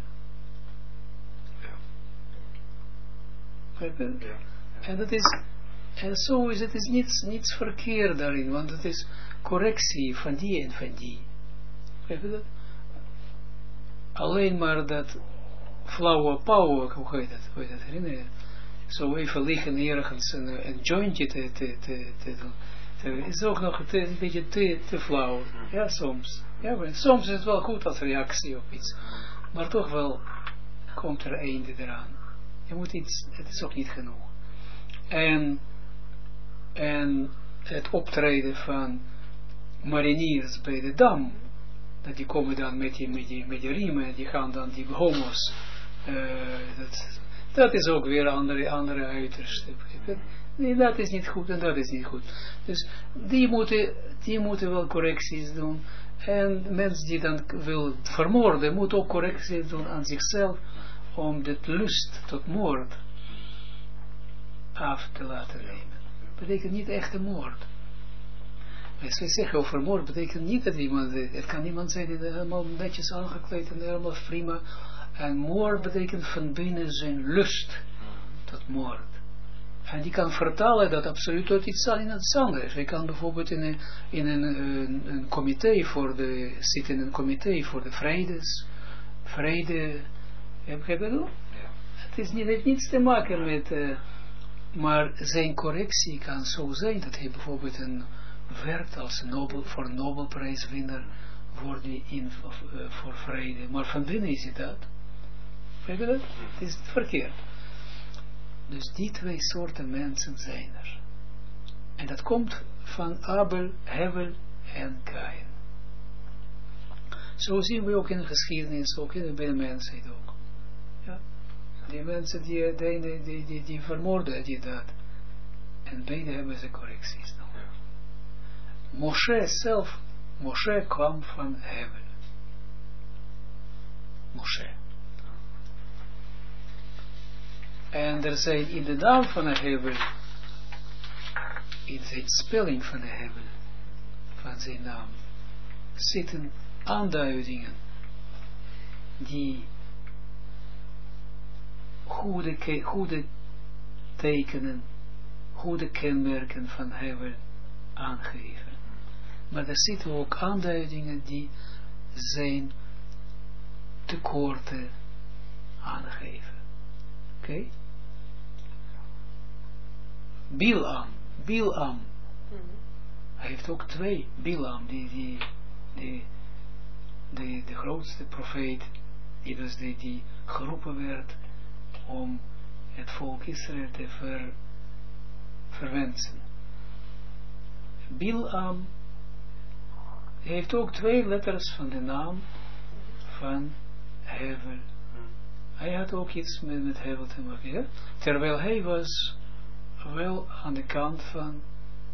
Ja. En dat is, en zo is het is niets verkeerd daarin, want het is correctie van die en van die. Begrijp je dat? Alleen maar dat flauwe power, hoe heet dat herinner je? Zo even liggen ergens een jointje te doen. Is ook nog een beetje te flauw. Ja, soms. Ja, maar soms is het wel goed als reactie op iets. Maar toch wel komt er einde eraan. Je moet iets, het is ook niet genoeg. En het optreden van mariniers bij de Dam, dat die komen dan met die riemen, die gaan dan die homo's, dat is ook weer andere uiterste. Nee, dat is niet goed en dat is niet goed. Dus die moeten wel correcties doen. En de mens die dan wil vermoorden, moet ook correcties doen aan zichzelf, om de lust tot moord af te laten nemen. Betekent niet echte moord. Als we zeggen over moord, betekent niet dat iemand, het kan iemand zijn die helemaal netjes aangekleed en helemaal prima. En moord betekent van binnen zijn lust tot moord. En die kan vertalen dat absoluut tot iets anders. Je kan bijvoorbeeld in een comité zitten in een comité voor de vrede, heb je dat? Het heeft niets te maken met, maar zijn correctie kan zo zijn dat hij bijvoorbeeld werkt als voor Nobelprijswinnaar voor vrede. Maar van binnen is hij dat. Weet je dat? Het is verkeerd. Dus die twee soorten mensen zijn er. En dat komt van Abel, Hevel en Kain. Zo zien we ook in de geschiedenis, ook bij de mensheid ook. Ja? Die mensen die vermoorden die dat. En beide hebben ze correcties nog. Moshe kwam van Hevel. Moshe. En er zijn in de naam van de Hevel, in zijn spelling van de Hevel, van zijn naam, zitten aanduidingen die goede tekenen, goede kenmerken van Hevel aangeven. Maar er zitten ook aanduidingen die zijn tekorten aangeven. Oké? Bilam. Hij heeft ook twee. Bilam, de grootste profeet, die geroepen werd om het volk Israël te verwensen. Bilam heeft ook twee letters van de naam van Hevel. Hij had ook iets met Hevel te maken, ja? Terwijl hij was wel aan de kant van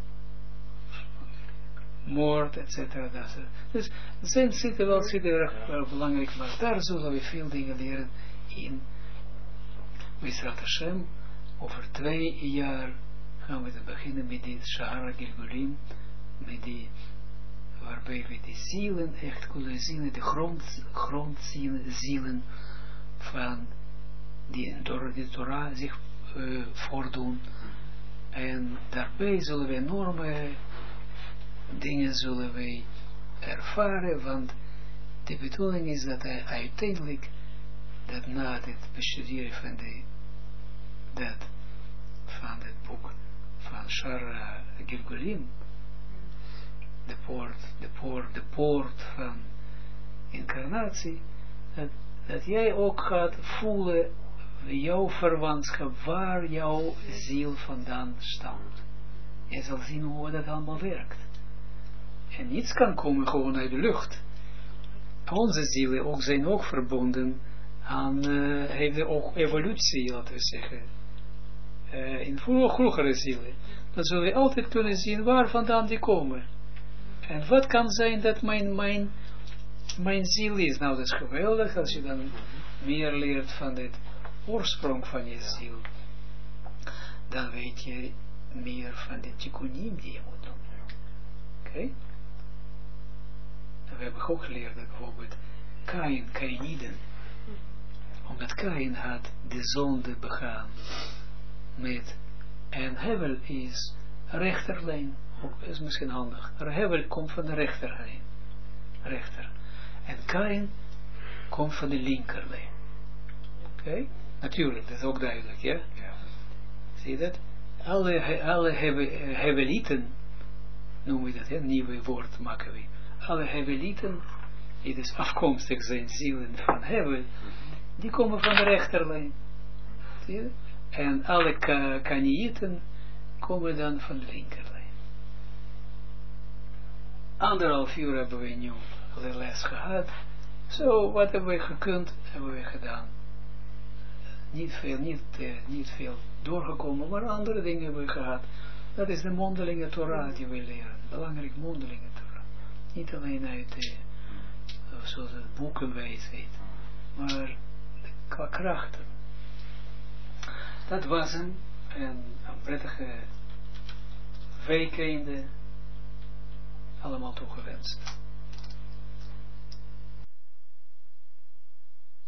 moord, etc. Dus het zit erg belangrijk, maar daar zullen we veel dingen leren in Misrat Hashem. Over 2 jaar gaan we beginnen met die Shahara Gilgulim, met die, waarbij we die zielen echt kunnen zien, de grondzielen van die door de Torah zich voordoen. En daarbij zullen we enorme dingen ervaren, want de bedoeling is dat hij uiteindelijk, dat na het bestuderen van het boek van Shara Gilgulim, de poort van incarnatie, dat jij ook gaat voelen jouw verwantschap, waar jouw ziel vandaan stamt. Je zal zien hoe dat allemaal werkt. En niets kan komen gewoon uit de lucht. Onze zielen ook zijn ook verbonden aan, heeft ook evolutie, laten we zeggen. In vroegere zielen. Dan zullen we altijd kunnen zien waar vandaan die komen. En wat kan zijn dat mijn ziel is. Nou, dat is geweldig als je dan meer leert van het oorsprong van je ziel. Dan weet je meer van de tikkunim die je moet doen. Oké? We hebben ook geleerd dat bijvoorbeeld Kainiden, omdat Kain had de zonde begaan en Hevel is rechterlijn, ook is misschien handig. Hevel komt van de rechter. Kain komt van de linkerlijn. Oké? Natuurlijk, dat is ook duidelijk, ja? Ja. Zie je dat? Alle Hebelieten, noemen we dat, een nieuwe woord maken we. Alle Hebelieten, die dus afkomstig zijn zielen van Hebel, die komen van de rechterlijn. Zie je? En alle Kanieten komen dan van de linkerlijn. 1,5 uur hebben we nu de les gehad. Zo, wat hebben we gekund, hebben we gedaan. Niet veel doorgekomen, maar andere dingen hebben we gehad. Dat is de mondelinge Torah die we leren. Belangrijk mondelinge Torah. Niet alleen uit de, zoals het boekenwijsheid, maar qua krachten. Dat was hem. En een prettige weekende. Allemaal toegewenst.